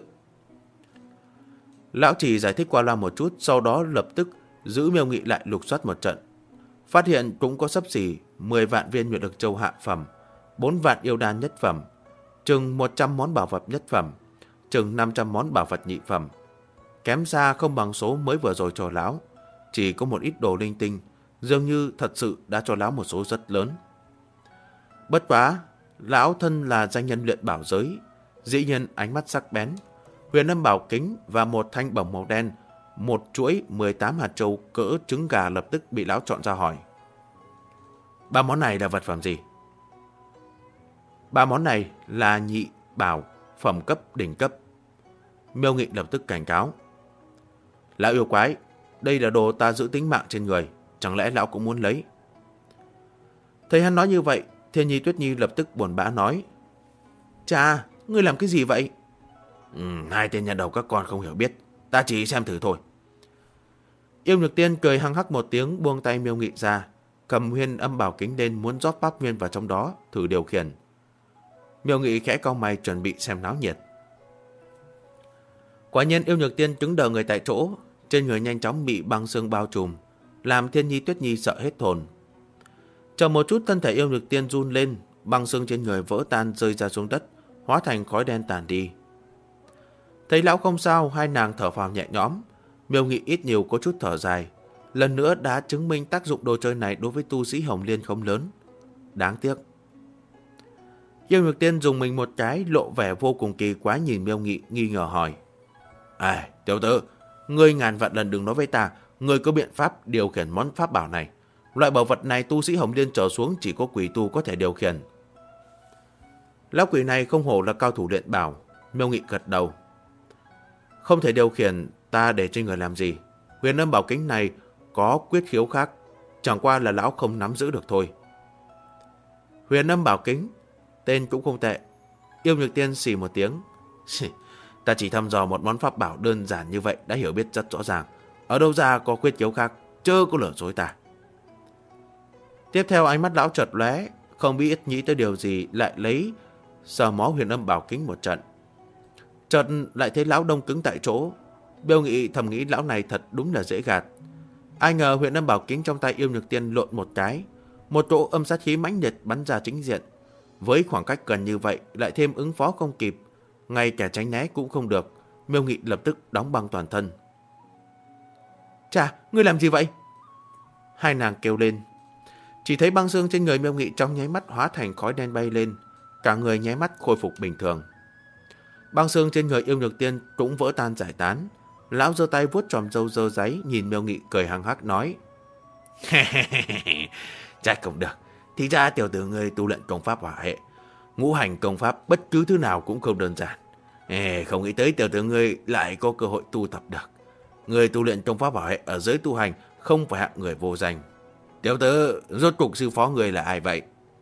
Lão chỉ giải thích qua loa một chút, sau đó lập tức giữ Miêu Nghị lại lục soát một trận. Phát hiện cũng có xấp xỉ 10 vạn viên Nguyệt Lực Châu hạ phẩm, 4 vạn yêu đan nhất phẩm, chừng 100 món bảo vật nhất phẩm, chừng 500 món bảo vật nhị phẩm. Kém xa không bằng số mới vừa rồi cho lão, chỉ có một ít đồ linh tinh, dường như thật sự đã cho lão một số rất lớn. Bất quá, lão thân là danh nhân luyện bảo giới, dĩ nhiên ánh mắt sắc bén. Huyền Âm Bảo Kính và một thanh bổng màu đen, một chuỗi 18 hạt châu cỡ trứng gà lập tức bị lão chọn ra hỏi: ba món này là vật phẩm gì? Ba món này là nhị bảo, phẩm cấp đỉnh cấp. Miêu Nghị lập tức cảnh cáo: lão yêu quái, đây là đồ ta giữ tính mạng trên người, chẳng lẽ lão cũng muốn lấy? Thấy hắn nói như vậy, Thiên Nhi Tuyết Nhi lập tức buồn bã nói: cha, ngươi làm cái gì vậy? Hai tên nhà đầu các con không hiểu biết, ta chỉ xem thử thôi. Yêu Nhược Tiên cười hăng hắc một tiếng, buông tay Miêu Nghị ra, cầm Huyền Âm Bảo Kính lên muốn rót pháp nguyên vào trong đó thử điều khiển. Miêu Nghị khẽ cau mày chuẩn bị xem náo nhiệt. Quả nhiên Yêu Nhược Tiên cứng đờ người tại chỗ, trên người nhanh chóng bị băng xương bao trùm, làm Thiên Nhi Tuyết Nhi sợ hết hồn. Chờ một chút, thân thể Yêu Nhược Tiên run lên, băng xương trên người vỡ tan rơi ra xuống đất, hóa thành khói đen tàn đi. Thấy lão không sao, hai nàng thở phào nhẹ nhõm. Miêu Nghị ít nhiều có chút thở dài, lần nữa đã chứng minh tác dụng đồ chơi này đối với tu sĩ Hồng Liên không lớn. Đáng tiếc. Yêu Nhược Tiên dùng mình một cái, lộ vẻ vô cùng kỳ quái nhìn Miêu Nghị, nghi ngờ hỏi: tiểu tử, ngươi ngàn vạn lần đừng nói với ta, ngươi có biện pháp điều khiển món pháp bảo này. Loại bảo vật này tu sĩ Hồng Liên trở xuống chỉ có quỷ tu có thể điều khiển. Lão quỷ này không hổ là cao thủ luyện bảo. Miêu Nghị gật đầu: không thể điều khiển, ta để trên người làm gì? Huyền Âm Bảo Kính này có quyết khiếu khác, chẳng qua là lão không nắm giữ được thôi. Huyền Âm Bảo Kính, tên cũng không tệ. Yêu Nhược Tiên xì một tiếng: ta chỉ thăm dò một món pháp bảo đơn giản như vậy đã hiểu biết rất rõ ràng, ở đâu ra có quyết khiếu khác, chớ có lừa dối ta. Tiếp theo ánh mắt lão chợt lóe, không biết nghĩ tới điều gì, lại lấy sờ mó Huyền Âm Bảo Kính một trận. Chợt lại thấy lão đông cứng tại chỗ. Miêu Nghị thầm nghĩ lão này thật đúng là dễ gạt. Ai ngờ Huyền Âm Bảo Kính trong tay Yêu Nhược Tiên lộn một cái, một chỗ âm sát khí mãnh liệt bắn ra chính diện. Với khoảng cách gần như vậy, lại thêm ứng phó không kịp, ngay cả tránh né cũng không được. Miêu Nghị lập tức đóng băng toàn thân. Chà, ngươi làm gì vậy? Hai nàng kêu lên. Chỉ thấy băng xương trên người Miêu Nghị trong nháy mắt hóa thành khói đen bay lên, cả người nháy mắt khôi phục bình thường. Băng xương trên người Yêu Nhược Tiên cũng vỡ tan giải tán. Lão giơ tay vuốt tròm râu dơ giấy, nhìn Miêu Nghị cười hăng hắc nói: chắc không được, thì ra tiểu tử ngươi tu luyện công pháp hỏa hệ, ngũ hành công pháp, bất cứ thứ nào cũng không đơn giản. Không nghĩ tới tiểu tử ngươi lại có cơ hội tu tập được. Người tu luyện công pháp hỏa hệ ở giới tu hành không phải hạng người vô danh. Tiểu tử, rốt cuộc sư phó người là ai vậy?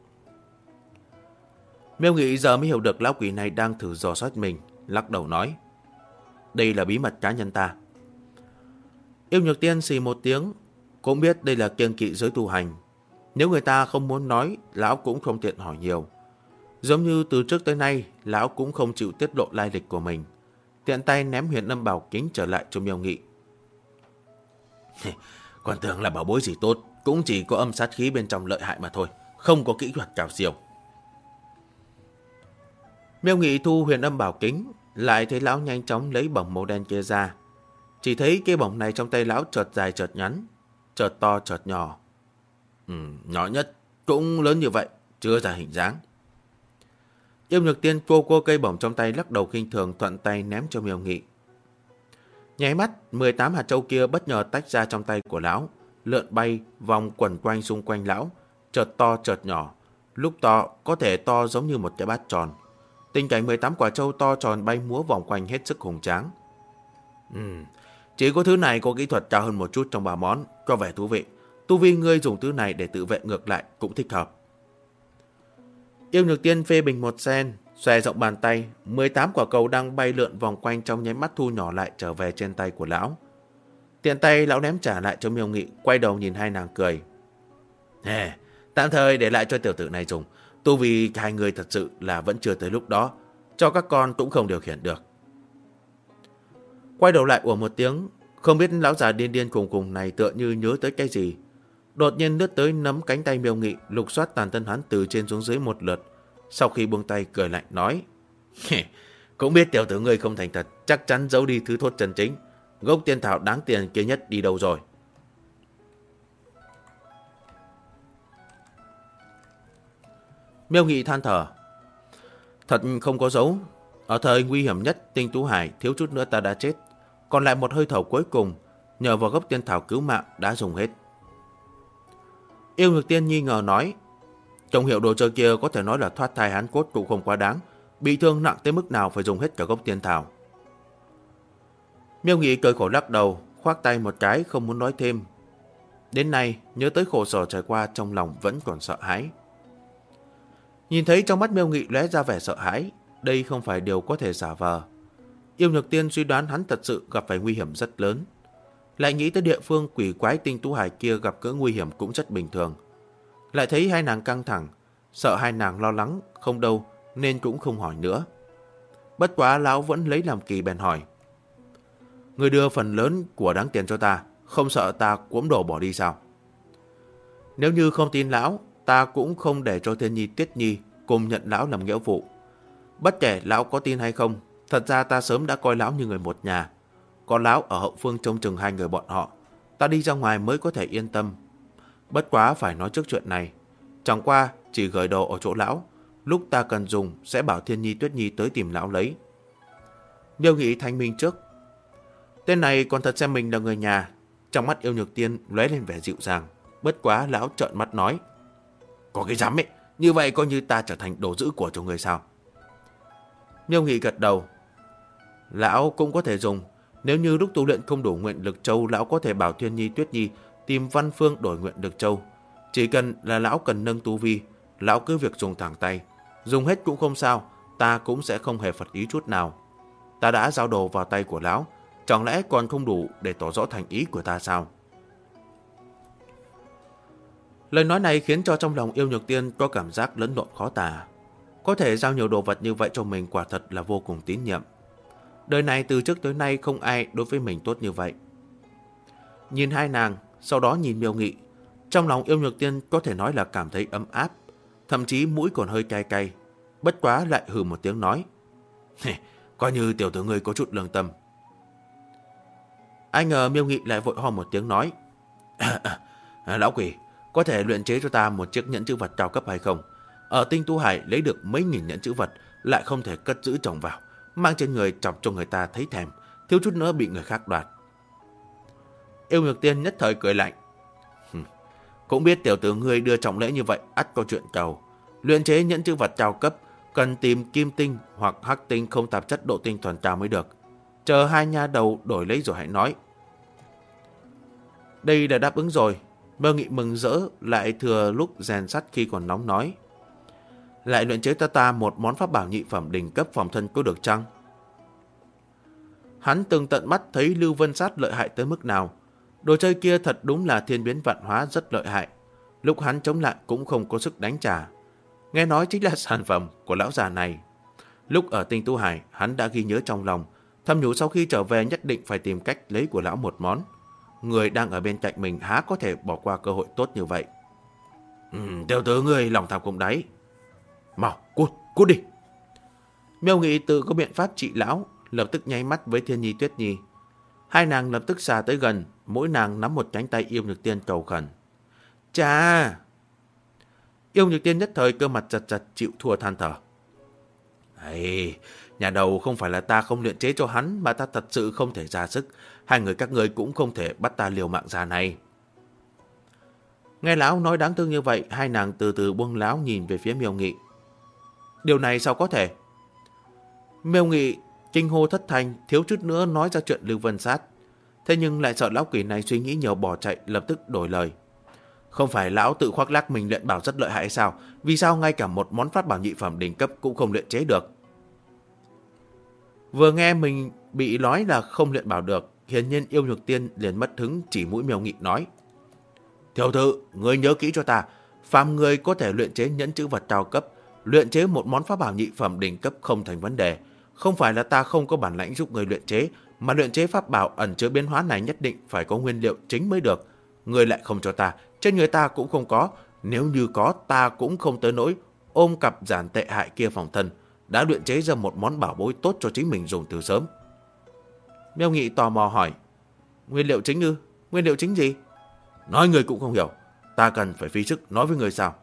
Miêu Nghị giờ mới hiểu được lão quỷ này đang thử dò xét mình, lắc đầu nói: đây là bí mật cá nhân ta. Yêu Nhược Tiên xì một tiếng, cũng biết đây là kiêng kỵ giới tu hành. Nếu người ta không muốn nói, lão cũng không tiện hỏi nhiều. Giống như từ trước tới nay, lão cũng không chịu tiết lộ lai lịch của mình. Tiện tay ném Huyền Âm Bảo Kính trở lại cho Miêu Nghị. Còn tưởng là bảo bối gì tốt, cũng chỉ có âm sát khí bên trong lợi hại mà thôi, không có kỹ thuật cao siêu. Miêu Nghị thu Huyền Âm Bảo Kính, lại thấy lão nhanh chóng lấy bổng màu đen kia ra. Chỉ thấy cái bổng này trong tay lão chợt dài chợt ngắn, chợt to chợt nhỏ. Nhỏ nhất cũng lớn như vậy, chưa ra hình dáng. Yêu Nhược Tiên cô cây bổng trong tay, lắc đầu khinh thường, thuận tay ném cho Miêu Nghị. Nháy mắt, 18 hạt châu kia bất ngờ tách ra trong tay của lão, lượn bay vòng quẩn quanh xung quanh lão, chợt to chợt nhỏ, lúc to có thể to giống như một cái bát tròn. Tình cảnh 18 quả châu to tròn bay múa vòng quanh hết sức hùng tráng. Chỉ có thứ này có kỹ thuật cao hơn một chút trong 3 món, có vẻ thú vị. Tu vi ngươi dùng thứ này để tự vệ ngược lại cũng thích hợp. Yêu Nhược Tiên phê bình một sen, xòe rộng bàn tay, 18 quả cầu đang bay lượn vòng quanh trong nháy mắt thu nhỏ lại trở về trên tay của lão. Tiện tay lão ném trả lại cho Miêu Nghị, quay đầu nhìn hai nàng cười. Tạm thời để lại cho tiểu tử này dùng. Tu vì hai người thật sự là vẫn chưa tới lúc đó, cho các con cũng không điều khiển được. Quay đầu lại ủa một tiếng, không biết lão già điên điên cùng cùng này tựa như nhớ tới cái gì. Đột nhiên lướt tới nắm cánh tay Miêu Nghị, lục soát toàn thân hắn từ trên xuống dưới một lượt. Sau khi buông tay cười lạnh nói, cũng biết tiểu tử ngươi không thành thật, chắc chắn giấu đi thứ thốt chân chính. Gốc tiên thảo đáng tiền kia nhất đi đâu rồi? Miêu Nghị than thở, thật không có giấu. Ở thời nguy hiểm nhất, Tinh Tú Hải thiếu chút nữa ta đã chết. Còn lại một hơi thở cuối cùng, nhờ vào gốc tiên thảo cứu mạng đã dùng hết. Yêu Nhược Tiên nghi ngờ nói, công hiệu đồ chơi kia có thể nói là thoát thai hán cốt cũng không quá đáng. Bị thương nặng tới mức nào phải dùng hết cả gốc tiên thảo? Miêu Nghị cười khổ lắc đầu, khoác tay một cái không muốn nói thêm. Đến nay, nhớ tới khổ sở trải qua trong lòng vẫn còn sợ hãi. Nhìn thấy trong mắt Miêu Nghị lóe ra vẻ sợ hãi, đây không phải điều có thể giả vờ. Yêu Nhược Tiên suy đoán hắn thật sự gặp phải nguy hiểm rất lớn. Lại nghĩ tới địa phương quỷ quái Tinh Tú Hải kia gặp cỡ nguy hiểm cũng rất bình thường. Lại thấy hai nàng căng thẳng, sợ hai nàng lo lắng không đâu nên cũng không hỏi nữa. Bất quá lão vẫn lấy làm kỳ bèn hỏi, người đưa phần lớn của đáng tiền cho ta, không sợ ta cuỗm đổ bỏ đi sao? Nếu như không tin lão, ta cũng không để cho Thiên Nhi Tuyết Nhi cùng nhận lão làm nghĩa vụ. Bất kể lão có tin hay không, thật ra ta sớm đã coi lão như người một nhà. Có lão ở hậu phương trông chừng hai người bọn họ, ta đi ra ngoài mới có thể yên tâm. Bất quá phải nói trước chuyện này, chẳng qua chỉ gửi đồ ở chỗ lão, lúc ta cần dùng sẽ bảo Thiên Nhi Tuyết Nhi tới tìm lão lấy. Miêu Nghị thanh minh trước. Tên này còn thật xem mình là người nhà. Trong mắt Yêu Nhược Tiên lóe lên vẻ dịu dàng. Bất quá lão trợn mắt nói, có cái dám ấy, như vậy coi như ta trở thành đồ giữ của cho người sao? Miêu Nghị gật đầu. Lão cũng có thể dùng. Nếu như lúc tu luyện không đủ nguyện lực châu, lão có thể bảo Thiên Nhi Tuyết Nhi tìm Văn Phương đổi nguyện lực châu. Chỉ cần là lão cần nâng tu vi, lão cứ việc dùng thẳng tay. Dùng hết cũng không sao, ta cũng sẽ không hề phật ý chút nào. Ta đã giao đồ vào tay của lão, chẳng lẽ còn không đủ để tỏ rõ thành ý của ta sao? Lời nói này khiến cho trong lòng Yêu Nhược Tiên có cảm giác lẫn lộn khó tả. Có thể giao nhiều đồ vật như vậy cho mình quả thật là vô cùng tín nhiệm. Đời này từ trước tới nay không ai đối với mình tốt như vậy. Nhìn hai nàng, sau đó nhìn Miêu Nghị, trong lòng Yêu Nhược Tiên có thể nói là cảm thấy ấm áp, thậm chí mũi còn hơi cay cay. Bất quá lại hừ một tiếng nói, coi như tiểu tử ngươi có chút lương tâm. Ai ngờ Miêu Nghị lại vội ho một tiếng nói, lão quỷ, có thể luyện chế cho ta một chiếc nhẫn chữ vật cao cấp hay không? Ở Tinh Tú Hải lấy được mấy nghìn nhẫn chữ vật, lại không thể cất giữ trồng vào, mang trên người chọc cho người ta thấy thèm, thiếu chút nữa bị người khác đoạt. Yêu Nhược Tiên nhất thời cười lạnh, cũng biết tiểu tử ngươi đưa trọng lễ như vậy ắt có chuyện cầu. Luyện chế nhẫn chữ vật cao cấp cần tìm kim tinh hoặc hắc tinh không tạp chất độ tinh thuần cao mới được. Chờ hai nha đầu đổi lấy rồi hãy nói. Đây đã đáp ứng rồi. Miêu Nghị mừng rỡ, lại thừa lúc rèn sắt khi còn nóng nói, lại luyện chế ta một món pháp bảo nhị phẩm đỉnh cấp phòng thân có được chăng? Hắn từng tận mắt thấy Lưu Vân Sát lợi hại tới mức nào. Đồ chơi kia thật đúng là thiên biến vạn hóa rất lợi hại. Lúc hắn chống lại cũng không có sức đánh trả. Nghe nói chính là sản phẩm của lão già này. Lúc ở Tinh Tú Hải, hắn đã ghi nhớ trong lòng, thầm nhủ sau khi trở về nhất định phải tìm cách lấy của lão một món. Người đang ở bên cạnh mình há có thể bỏ qua cơ hội tốt như vậy. Tiểu tử ngươi lòng tham không đáy. Mau, cút đi. Miêu Nghị tự có biện pháp trị lão, lập tức nháy mắt với Thiên Nhi Tuyết Nhi. Hai nàng lập tức xà tới gần, mỗi nàng nắm một cánh tay Yêu Nhược Tiên cầu khẩn. Chà! Yêu Nhược Tiên nhất thời cơ mặt giật giật chịu thua than thở. Nhà đầu không phải là ta không luyện chế cho hắn, mà ta thật sự không thể ra sức. Hai người các ngươi cũng không thể bắt ta liều mạng già này. Nghe lão nói đáng thương như vậy, hai nàng từ từ buông lão nhìn về phía Miêu Nghị. Điều này sao có thể? Miêu Nghị kinh hô thất thanh, thiếu chút nữa nói ra chuyện Lưu Vân Sát. Thế nhưng lại sợ lão quỷ này suy nghĩ nhiều bỏ chạy, lập tức đổi lời. Không phải lão tự khoác lác mình luyện bảo rất lợi hại hay sao? Vì sao ngay cả một món pháp bảo nhị phẩm đỉnh cấp cũng không luyện chế được? Vừa nghe mình bị nói là không luyện bảo được, hiển nhiên Yêu Nhược Tiên liền mất hứng chỉ mũi Miêu Nghị nói: Tiểu thư, ngươi nhớ kỹ cho ta, phàm người có thể luyện chế nhẫn chữ vật cao cấp, luyện chế một món pháp bảo nhị phẩm đỉnh cấp không thành vấn đề. Không phải là ta không có bản lãnh giúp người luyện chế, mà luyện chế pháp bảo ẩn chứa biến hóa này nhất định phải có nguyên liệu chính mới được. Ngươi lại không cho ta, trên người ta cũng không có, nếu như có ta cũng không tới nỗi ôm cặp giản tệ hại kia phòng thân, đã luyện chế ra một món bảo bối tốt cho chính mình dùng từ sớm. Miêu Nghị tò mò hỏi: Nguyên liệu chính ư? Nguyên liệu chính gì? Nói người cũng không hiểu, ta cần phải phí sức nói với người sao?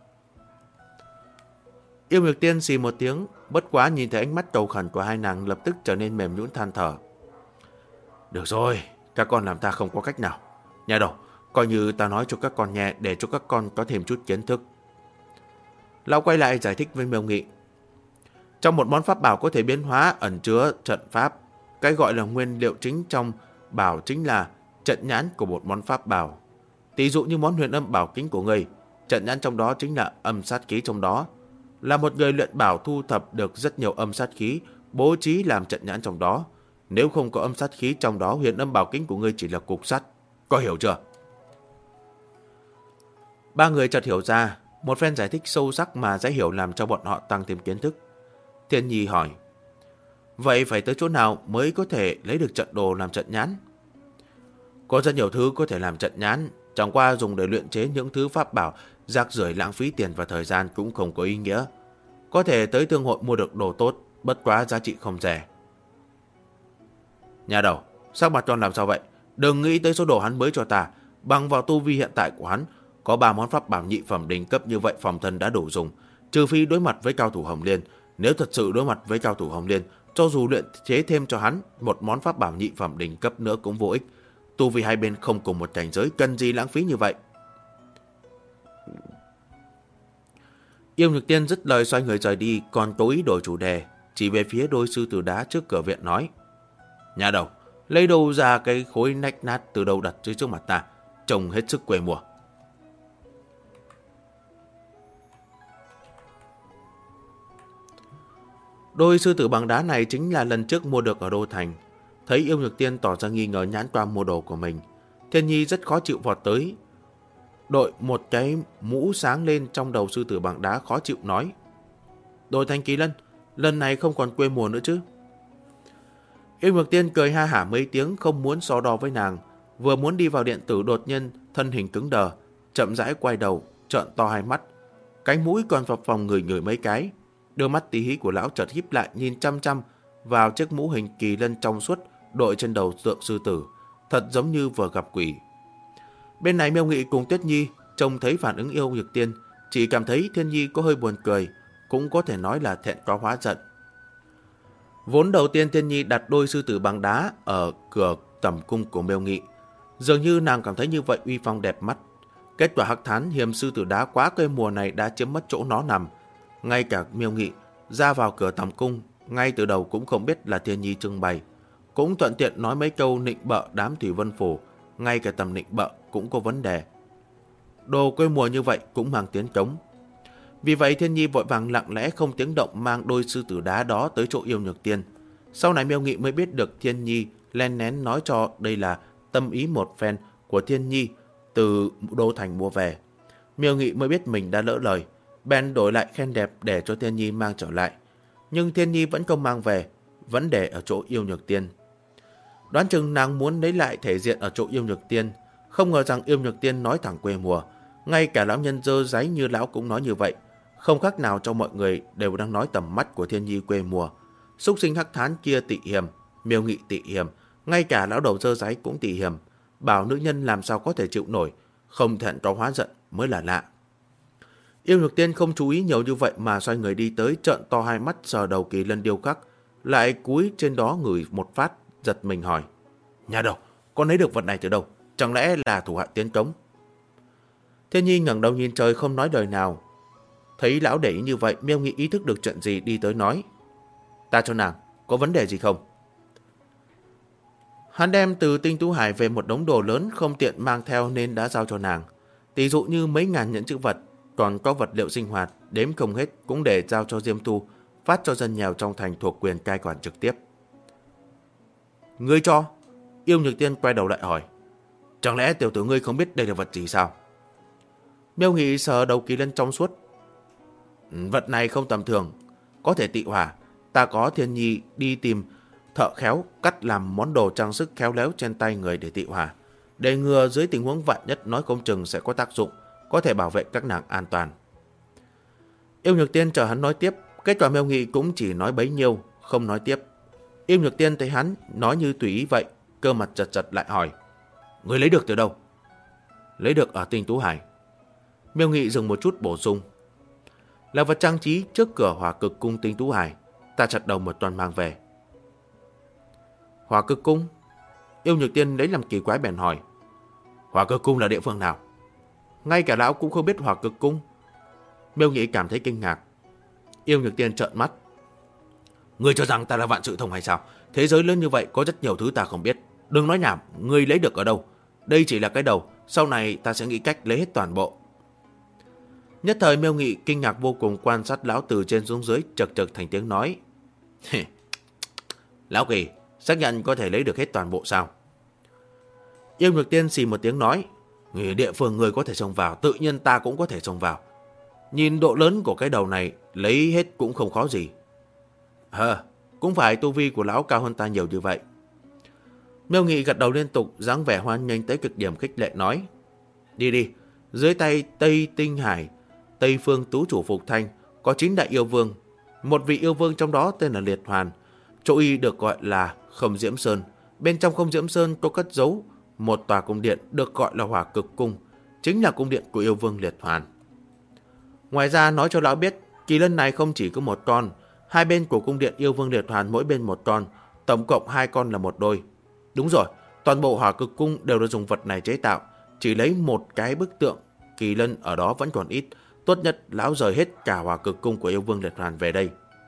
Yêu Nhược Tiên xì một tiếng, bất quá nhìn thấy ánh mắt cầu khẩn của hai nàng lập tức trở nên mềm nhũn than thở. Được rồi, các con làm ta không có cách nào. Nhà đầu, coi như ta nói cho các con nghe để cho các con có thêm chút kiến thức. Lão quay lại giải thích với Miêu Nghị. Trong một món pháp bảo có thể biến hóa ẩn chứa trận pháp. Cái gọi là nguyên liệu chính trong bảo chính là trận nhãn của một món pháp bảo. Tỷ dụ như món huyền âm bảo kính của ngươi, trận nhãn trong đó chính là âm sát khí trong đó. Là một người luyện bảo thu thập được rất nhiều âm sát khí, bố trí làm trận nhãn trong đó. Nếu không có âm sát khí trong đó, huyền âm bảo kính của ngươi chỉ là cục sắt. Có hiểu chưa? Ba người chợt hiểu ra, một phen giải thích sâu sắc mà dễ hiểu làm cho bọn họ tăng thêm kiến thức. Thiên Nhi hỏi: Vậy phải tới chỗ nào mới có thể lấy được trận đồ làm trận nhãn? Có rất nhiều thứ có thể làm trận nhãn, chẳng qua dùng để luyện chế những thứ pháp bảo rác rưởi lãng phí tiền và thời gian cũng không có ý nghĩa. Có thể tới thương hội mua được đồ tốt, bất quá giá trị không rẻ. Nhà đầu, sắc mặt con làm sao vậy? Đừng nghĩ tới số đồ hắn mới cho ta. Bằng vào tu vi hiện tại của hắn, có 3 món pháp bảo nhị phẩm đỉnh cấp như vậy phòng thân đã đủ dùng. Trừ phi đối mặt với cao thủ Hồng Liên. Nếu thật sự đối mặt với cao thủ Hồng Liên, cho dù luyện chế thêm cho hắn một món pháp bảo nhị phẩm đỉnh cấp nữa cũng vô ích. Tu vi hai bên không cùng một cảnh giới, cần gì lãng phí như vậy? Yêu Nhược Tiên dứt lời xoay người rời đi, còn cố ý đổi chủ đề, chỉ về phía đôi sư tử đá trước cửa viện nói: Nhà đầu, lấy đâu ra cái khối nách nát từ đâu đặt dưới trước mặt ta, trông hết sức quê mùa. Đôi sư tử bằng đá này chính là lần trước mua được ở Đô Thành. Thấy Yêu Nhược Tiên tỏ ra nghi ngờ nhãn toa mua đồ của mình, Thiên Nhi rất khó chịu vọt tới, đội một cái mũ sáng lên trong đầu sư tử bằng đá, khó chịu nói: Đô Thành Kỳ Lân, lần này không còn quê mùa nữa chứ? Yêu Nhược Tiên cười ha hả mấy tiếng, không muốn so đo với nàng. Vừa muốn đi vào điện tử, đột nhiên thân hình cứng đờ, chậm rãi quay đầu, trợn to hai mắt, cánh mũi còn phập phồng ngửi ngửi mấy cái. Đôi mắt tí hí của lão chợt híp lại, nhìn chăm chăm vào chiếc mũ hình kỳ lân trong suốt đội trên đầu tượng sư tử, thật giống như vừa gặp quỷ. Bên này Miêu Nghị cùng Tuyết Nhi trông thấy phản ứng Yêu Nhược Tiên, chỉ cảm thấy Thiên Nhi có hơi buồn cười, cũng có thể nói là thẹn quá hóa giận. Vốn đầu tiên Thiên Nhi đặt đôi sư tử bằng đá ở cửa tẩm cung của Miêu Nghị, dường như nàng cảm thấy như vậy uy phong đẹp mắt. Kết quả hắc thán hiềm sư tử đá quá cây mùa này đã chiếm mất chỗ nó nằm. Ngay cả Miêu Nghị ra vào cửa tẩm cung ngay từ đầu cũng không biết là Thiên Nhi trưng bày, cũng thuận tiện nói mấy câu nịnh bợ đám Thủy Vân Phủ. Ngay cả tầm nịnh bợ cũng có vấn đề. Đồ quê mùa như vậy cũng mang tiếng trống. Vì vậy Thiên Nhi vội vàng lặng lẽ không tiếng động mang đôi sư tử đá đó tới chỗ Yêu Nhược Tiên. Sau này Miêu Nghị mới biết được Thiên Nhi len nén nói cho đây là tâm ý một phen của Thiên Nhi từ Đô Thành mua về. Miêu Nghị mới biết mình đã lỡ lời, bèn đổi lại khen đẹp để cho Thiên Nhi mang trở lại. Nhưng Thiên Nhi vẫn không mang về, vẫn để ở chỗ Yêu Nhược Tiên. Đoán chừng nàng muốn lấy lại thể diện ở chỗ Yêu Nhược Tiên. Không ngờ rằng Yêu Nhược Tiên nói thẳng quê mùa. Ngay cả lão nhân dơ dáy như lão cũng nói như vậy. Không khác nào trong mọi người đều đang nói tầm mắt của Thiên Nhi quê mùa. Súc sinh hắc thán kia tị hiềm, Miêu Nghị tị hiềm, ngay cả lão đầu dơ dáy cũng tị hiềm. Bảo nữ nhân làm sao có thể chịu nổi, không thẹn cho hóa giận mới là lạ. Yêu Nhược Tiên không chú ý nhiều như vậy mà xoay người đi tới, trợn to hai mắt sờ đầu kỳ lân điêu khắc, lại cúi trên đó ngửi một phát, giật mình hỏi: Nhà đầu, con lấy được vật này từ đâu? Chẳng lẽ là thủ hạ tiến cống? Thiên Nhi ngẩng đầu nhìn trời không nói lời nào. Thấy lão để ý như vậy, Miêu Nghị ý thức được chuyện gì, đi tới nói: Ta cho nàng, có vấn đề gì không? Hắn đem từ Tinh Tú Hải về một đống đồ lớn không tiện mang theo nên đã giao cho nàng. Tỷ dụ như mấy ngàn nhẫn chữ vật, còn có vật liệu sinh hoạt, đếm không hết cũng để giao cho Diêm Tu, phát cho dân nghèo trong thành thuộc quyền cai quản trực tiếp. Ngươi cho? Yêu Nhược Tiên quay đầu lại hỏi. Chẳng lẽ tiểu tử ngươi không biết đây là vật gì sao? Miêu Nghị sờ đầu kỳ lân trong suốt. Vật này không tầm thường, có thể tị hỏa. Ta có Thiên Nhi đi tìm thợ khéo cắt làm món đồ trang sức khéo léo trên tay người để tị hỏa. Để ngừa dưới tình huống vạn nhất nói không chừng sẽ có tác dụng, có thể bảo vệ các nàng an toàn. Yêu Nhược Tiên chờ hắn nói tiếp, kết quả Miêu Nghị cũng chỉ nói bấy nhiêu, không nói tiếp. Yêu Nhược Tiên thấy hắn nói như tùy ý vậy, cơ mặt giật giật lại hỏi. Người lấy được từ đâu? Lấy được ở Tinh Tú Hải. Miêu Nghị dừng một chút bổ sung. Là vật trang trí trước cửa Hỏa Cực Cung Tinh Tú Hải, ta chặt đầu một tuần mang về. Hỏa Cực Cung? Yêu Nhược Tiên lấy làm kỳ quái bèn hỏi. Hỏa Cực Cung là địa phương nào? Ngay cả lão cũng không biết Hỏa Cực Cung. Miêu Nghị cảm thấy kinh ngạc. Yêu Nhược Tiên trợn mắt. Ngươi cho rằng ta là vạn sự thông hay sao? Thế giới lớn như vậy có rất nhiều thứ ta không biết. Đừng nói nhảm, ngươi lấy được ở đâu? Đây chỉ là cái đầu, sau này ta sẽ nghĩ cách lấy hết toàn bộ. Nhất thời Miêu Nghị kinh ngạc vô cùng, quan sát lão từ trên xuống dưới, chật chật thành tiếng nói. Lão Kỳ, xác nhận có thể lấy được hết toàn bộ sao? Yêu Nhược Tiên xì một tiếng nói. Địa phương người có thể xông vào, tự nhiên ta cũng có thể xông vào. Nhìn độ lớn của cái đầu này, lấy hết cũng không khó gì. Cũng phải tu vi của lão cao hơn ta nhiều như vậy. Miêu Nghị gật đầu liên tục, dáng vẻ hoan nghênh tới cực điểm khích lệ nói. Đi đi, dưới tay Tây Tinh Hải, Tây Phương Tú Chủ Phục Thanh, có 9 đại yêu vương. Một vị yêu vương trong đó tên là Liệt Hoàn. Chỗ y được gọi là Không Diễm Sơn. Bên trong Không Diễm Sơn có cất giấu một tòa cung điện được gọi là Hỏa Cực Cung, chính là cung điện của yêu vương Liệt Hoàn. Ngoài ra nói cho lão biết, kỳ lân này không chỉ có một con, hai bên của cung điện yêu vương Liệt Hoàn mỗi bên một con, tổng cộng 2 con là một đôi. Đúng rồi, toàn bộ Hỏa Cực Cung đều được dùng vật này chế tạo, chỉ lấy một cái bức tượng kỳ lân ở đó vẫn còn ít, tốt nhất lão rời hết cả Hỏa Cực Cung của yêu vương Liệt Hoàn về đây.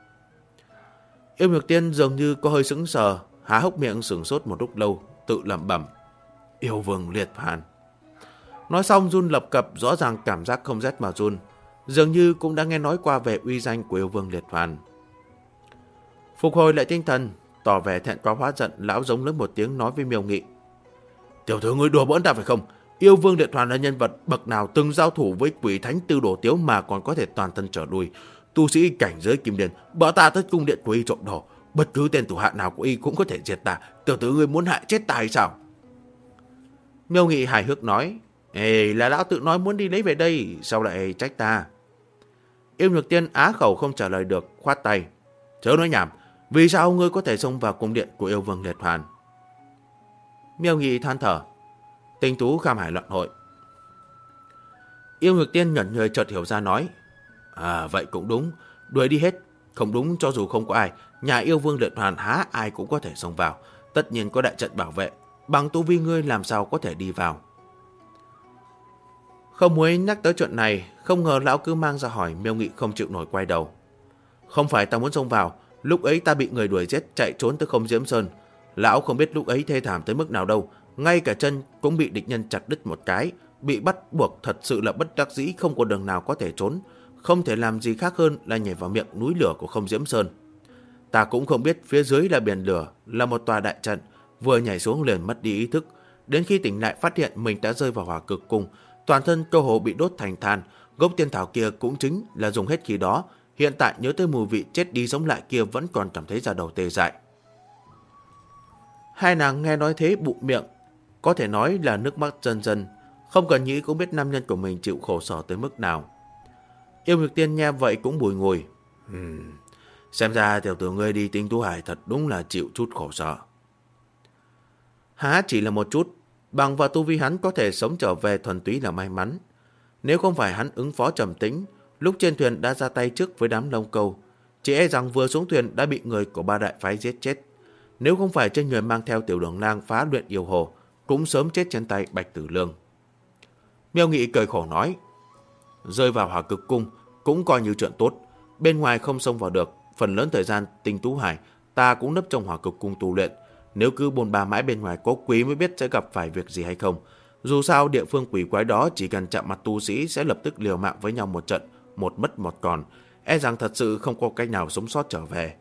Yêu Nhược Tiên dường như có hơi sững sờ, há hốc miệng sửng sốt một lúc lâu, tự lẩm bẩm. Yêu vương Liệt Hoàn. Nói xong run lập cập, rõ ràng cảm giác không rét mà run, dường như cũng đã nghe nói qua về uy danh của yêu vương Liệt Hoàn. Phục hồi lại tinh thần, tỏ vẻ thẹn quá hóa giận, lão giống lớn một tiếng nói với Miêu Nghị. Tiểu thư ngươi đùa bỡn ta phải không? Yêu vương Liệt Hoàn là nhân vật bậc nào từng giao thủ với quỷ thánh Tư Đồ Tiếu mà còn có thể toàn thân trở đuôi. Tu sĩ cảnh giới kim điền, bảo ta tới cung điện của y trộm đồ, bất cứ tên thủ hạ nào của y cũng có thể diệt ta. Tiểu tử ngươi muốn hại chết ta hay sao? Miêu Nghị hài hước nói. Là lão tự nói muốn đi lấy về đây, sao lại trách ta? Yêu Nhược Tiên á khẩu không trả lời được, khoát tay. Chớ nói nhảm, vì sao ngươi có thể xông vào cung điện của yêu vương Liệt Hoàn? Miêu Nghị than thở. Tinh tú Kham Hải loạn hội. Yêu Nhược Tiên ngẩn người chợt hiểu ra nói. Vậy cũng đúng, đuổi đi hết. Không đúng, cho dù không có ai, nhà yêu vương Liệt Hoàn há ai cũng có thể xông vào. Tất nhiên có đại trận bảo vệ, bằng tu vi ngươi làm sao có thể đi vào. Không muốn nhắc tới chuyện này, không ngờ lão cứ mang ra hỏi. Miêu Nghị không chịu nổi quay đầu. Không phải ta muốn xông vào, lúc ấy ta bị người đuổi giết chạy trốn tới Không Diễm Sơn. Lão không biết lúc ấy thê thảm tới mức nào đâu, ngay cả chân cũng bị địch nhân chặt đứt một cái, bị bắt buộc thật sự là bất đắc dĩ, không có đường nào có thể trốn, không thể làm gì khác hơn là nhảy vào miệng núi lửa của Không Diễm Sơn. Ta cũng không biết phía dưới là biển lửa, là một tòa đại trận, vừa nhảy xuống liền mất đi ý thức, đến khi tỉnh lại phát hiện mình đã rơi vào Hỏa Cực Cung, toàn thân cơ hồ bị đốt thành than, gốc tiên thảo kia cũng chính là dùng hết khi đó, hiện tại nhớ tới mùi vị chết đi sống lại kia vẫn còn cảm thấy da đầu tê dại. Hai nàng nghe nói thế bụm miệng, có thể nói là nước mắt rần rần, không cần nghĩ cũng biết nam nhân của mình chịu khổ sở tới mức nào. Yêu Nhược Tiên nghe vậy cũng bùi ngùi. Xem ra tiểu tử ngươi đi Tinh Tú Hải thật đúng là chịu chút khổ sở. Há chỉ là một chút, bằng vào tu vi hắn có thể sống trở về thuần túy là may mắn. Nếu không phải hắn ứng phó trầm tĩnh, lúc trên thuyền đã ra tay trước với đám lông câu, chỉ e rằng vừa xuống thuyền đã bị người của ba đại phái giết chết. Nếu không phải trên người mang theo Tiểu Đường Lang phá luyện yêu hồ, cũng sớm chết trên tay Bạch Tử Lương. Miêu Nghị cười khổ nói. Rơi vào Hỏa Cực Cung cũng coi như chuyện tốt, bên ngoài không xông vào được, phần lớn thời gian Tinh Tú Hải ta cũng nấp trong Hỏa Cực Cung tu luyện. Nếu cứ bôn ba mãi bên ngoài có quý mới biết sẽ gặp phải việc gì hay không. Dù sao địa phương quỷ quái đó chỉ cần chạm mặt tu sĩ sẽ lập tức liều mạng với nhau một trận, một mất một còn, e rằng thật sự không có cách nào sống sót trở về.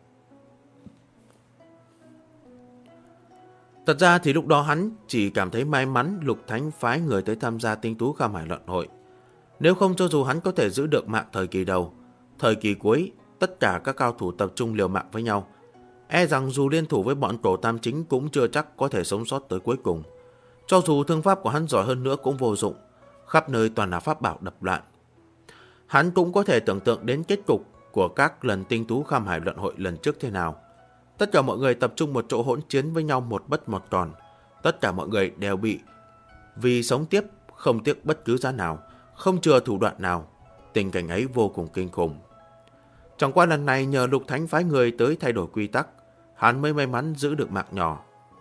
Thật ra thì lúc đó hắn chỉ cảm thấy may mắn Lục Thánh phái người tới tham gia tinh tú Kham Hải luận hội. Nếu không, cho dù hắn có thể giữ được mạng thời kỳ đầu, thời kỳ cuối, tất cả các cao thủ tập trung liều mạng với nhau, e rằng dù liên thủ với bọn tổ tam chính cũng chưa chắc có thể sống sót tới cuối cùng. Cho dù thương pháp của hắn giỏi hơn nữa cũng vô dụng, khắp nơi toàn là pháp bảo đập loạn. Hắn cũng có thể tưởng tượng đến kết cục của các lần tinh tú Kham Hải luận hội lần trước thế nào. Tất cả mọi người tập trung một chỗ hỗn chiến với nhau một mất một còn. Tất cả mọi người đều bị vì sống tiếp không tiếc bất cứ giá nào, không chừa thủ đoạn nào. Tình cảnh ấy vô cùng kinh khủng. Chẳng qua lần này nhờ Lục Thánh phái người tới thay đổi quy tắc, hắn mới may mắn giữ được mạng nhỏ.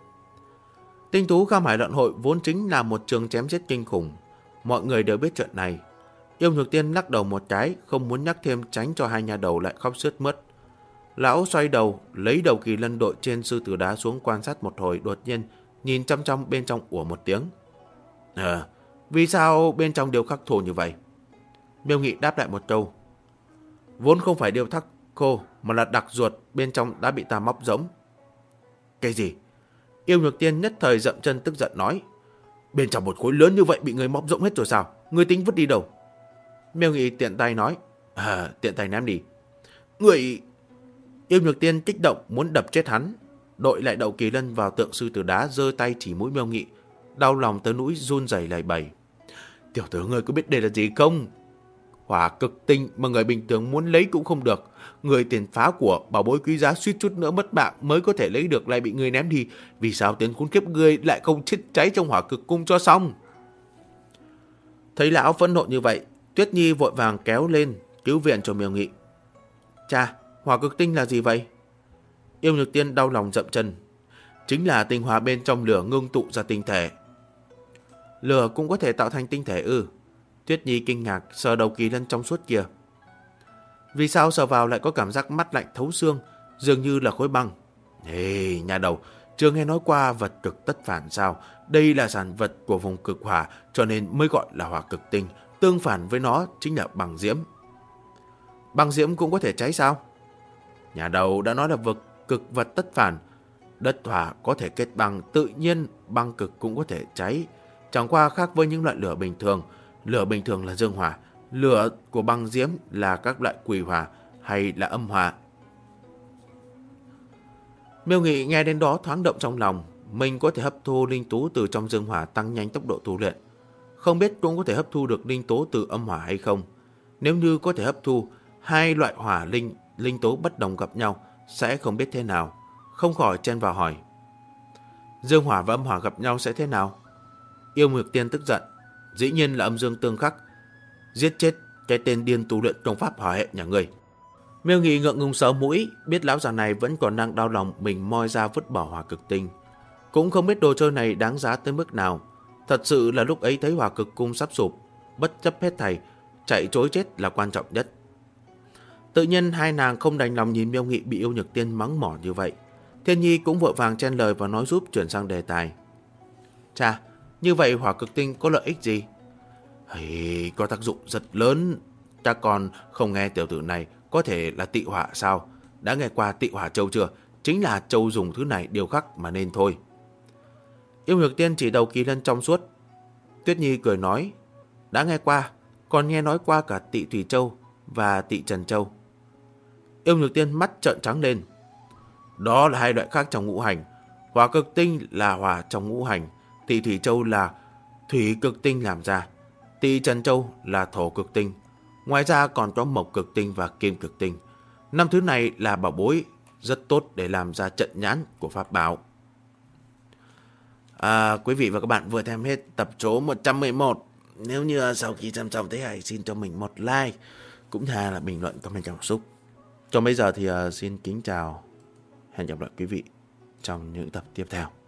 Tinh tú Kham Hải luận hội vốn chính là một trường chém giết kinh khủng. Mọi người đều biết chuyện này. Yêu Nhược Tiên lắc đầu một cái, không muốn nhắc thêm, tránh cho hai nhà đầu lại khóc sướt mướt. Lão xoay đầu, lấy đầu kỳ lân đội trên sư tử đá xuống quan sát một hồi, đột nhiên nhìn chăm chăm bên trong ủa một tiếng. Vì sao bên trong đều khắc thổ như vậy? Miêu Nghị đáp lại một câu. Vốn không phải điêu khắc khô, mà là đặc ruột, bên trong đã bị ta móc giống. Cái gì? Yêu Nhược Tiên nhất thời dậm chân tức giận nói. Bên trong một khối lớn như vậy bị người móc rỗng hết rồi sao? Người tính vứt đi đâu? Miêu Nghị tiện tay nói. Tiện tay ném đi. Người... Yêu Nhược Tiên kích động muốn đập chết hắn, đội lại đầu kỳ lân vào tượng sư tử đá, giơ tay chỉ mũi Miêu Nghị, đau lòng tới nỗi run rẩy lầy bầy. Tiểu tử, ngươi có biết đây là gì không? Hỏa cực tinh mà người bình thường muốn lấy cũng không được. Người tiền phá của bảo bối quý giá suýt chút nữa mất mạng mới có thể lấy được lại bị người ném đi. Vì sao tên khốn kiếp ngươi lại không chết cháy trong hỏa cực cung cho xong? Thấy lão phẫn nộ như vậy, Tuyết Nhi vội vàng kéo lên cứu viện cho Miêu Nghị. Cha, hỏa cực tinh là gì vậy? Yêu Nhược Tiên đau lòng dậm chân. Chính là tinh hoa bên trong lửa ngưng tụ ra tinh thể. Lửa cũng có thể tạo thành tinh thể ư? Tuyết Nhi kinh ngạc sờ đầu kỳ lân trong suốt kia. Vì sao sờ vào lại có cảm giác mắt lạnh thấu xương, dường như là khối băng? Nhà đầu, chưa nghe nói qua vật cực tất phản sao? Đây là sản vật của vùng cực hỏa, cho nên mới gọi là hỏa cực tinh. Tương phản với nó chính là băng diễm. Băng diễm cũng có thể cháy sao? Nhà đầu đã nói là cực vật tất phản. Đất hỏa có thể kết băng, tự nhiên băng cực cũng có thể cháy. Chẳng qua khác với những loại lửa bình thường. Lửa bình thường là dương hỏa, lửa của băng diễm là các loại quỷ hỏa hay là âm hỏa. Miêu Nghị nghe đến đó thoáng động trong lòng. Mình có thể hấp thu linh tố từ trong dương hỏa tăng nhanh tốc độ tu luyện. Không biết cũng có thể hấp thu được linh tố từ âm hỏa hay không. Nếu như có thể hấp thu, hai loại hỏa linh tố bất đồng gặp nhau sẽ không biết thế nào. Không khỏi chen vào hỏi. Dương hỏa và âm hỏa gặp nhau sẽ thế nào? Yêu Nhược Tiên tức giận. Dĩ nhiên là âm dương tương khắc. Giết chết cái tên điên tu luyện công pháp hỏa hệ nhà ngươi. Miêu Nghị ngượng ngùng sờ mũi, biết lão già này vẫn còn đang đau lòng mình moi ra vứt bỏ hỏa cực tinh. Cũng không biết đồ chơi này đáng giá tới mức nào. Thật sự là lúc ấy thấy hỏa cực cung sắp sụp, bất chấp hết thảy, chạy trối chết là quan trọng nhất. Tự nhiên hai nàng không đành lòng nhìn Miêu Nghị bị Yêu Nhược Tiên mắng mỏ như vậy. Thiên Nhi cũng vội vàng chen lời và nói giúp chuyển sang đề tài. Cha, như vậy hỏa cực tinh có lợi ích gì? Có tác dụng rất lớn. Cha còn không nghe tiểu tử này có thể là tị hỏa sao? Đã nghe qua tị hỏa châu chưa? Chính là châu dùng thứ này điều khắc mà nên thôi. Yêu Nhược Tiên chỉ đầu kỳ lân trong suốt. Tuyết Nhi cười nói. Đã nghe qua, còn nghe nói qua cả tị thủy châu và tị trần châu. Yêu Nhược Tiên mắt trợn trắng lên. Đó là hai loại khác trong ngũ hành. Hỏa cực tinh là hỏa trong ngũ hành, tị thủy châu là thủy cực tinh làm ra, tị trần châu là thổ cực tinh. Ngoài ra còn có mộc cực tinh và kim cực tinh. 5 thứ này là bảo bối rất tốt để làm ra trận nhãn của pháp bảo. Quý vị và các bạn vừa xem hết tập số 111. Nếu như sau khi xem xong thấy hay, xin cho mình một like, cũng là bình luận, comment cảm xúc. Còn bây giờ thì xin kính chào, hẹn gặp lại quý vị trong những tập tiếp theo.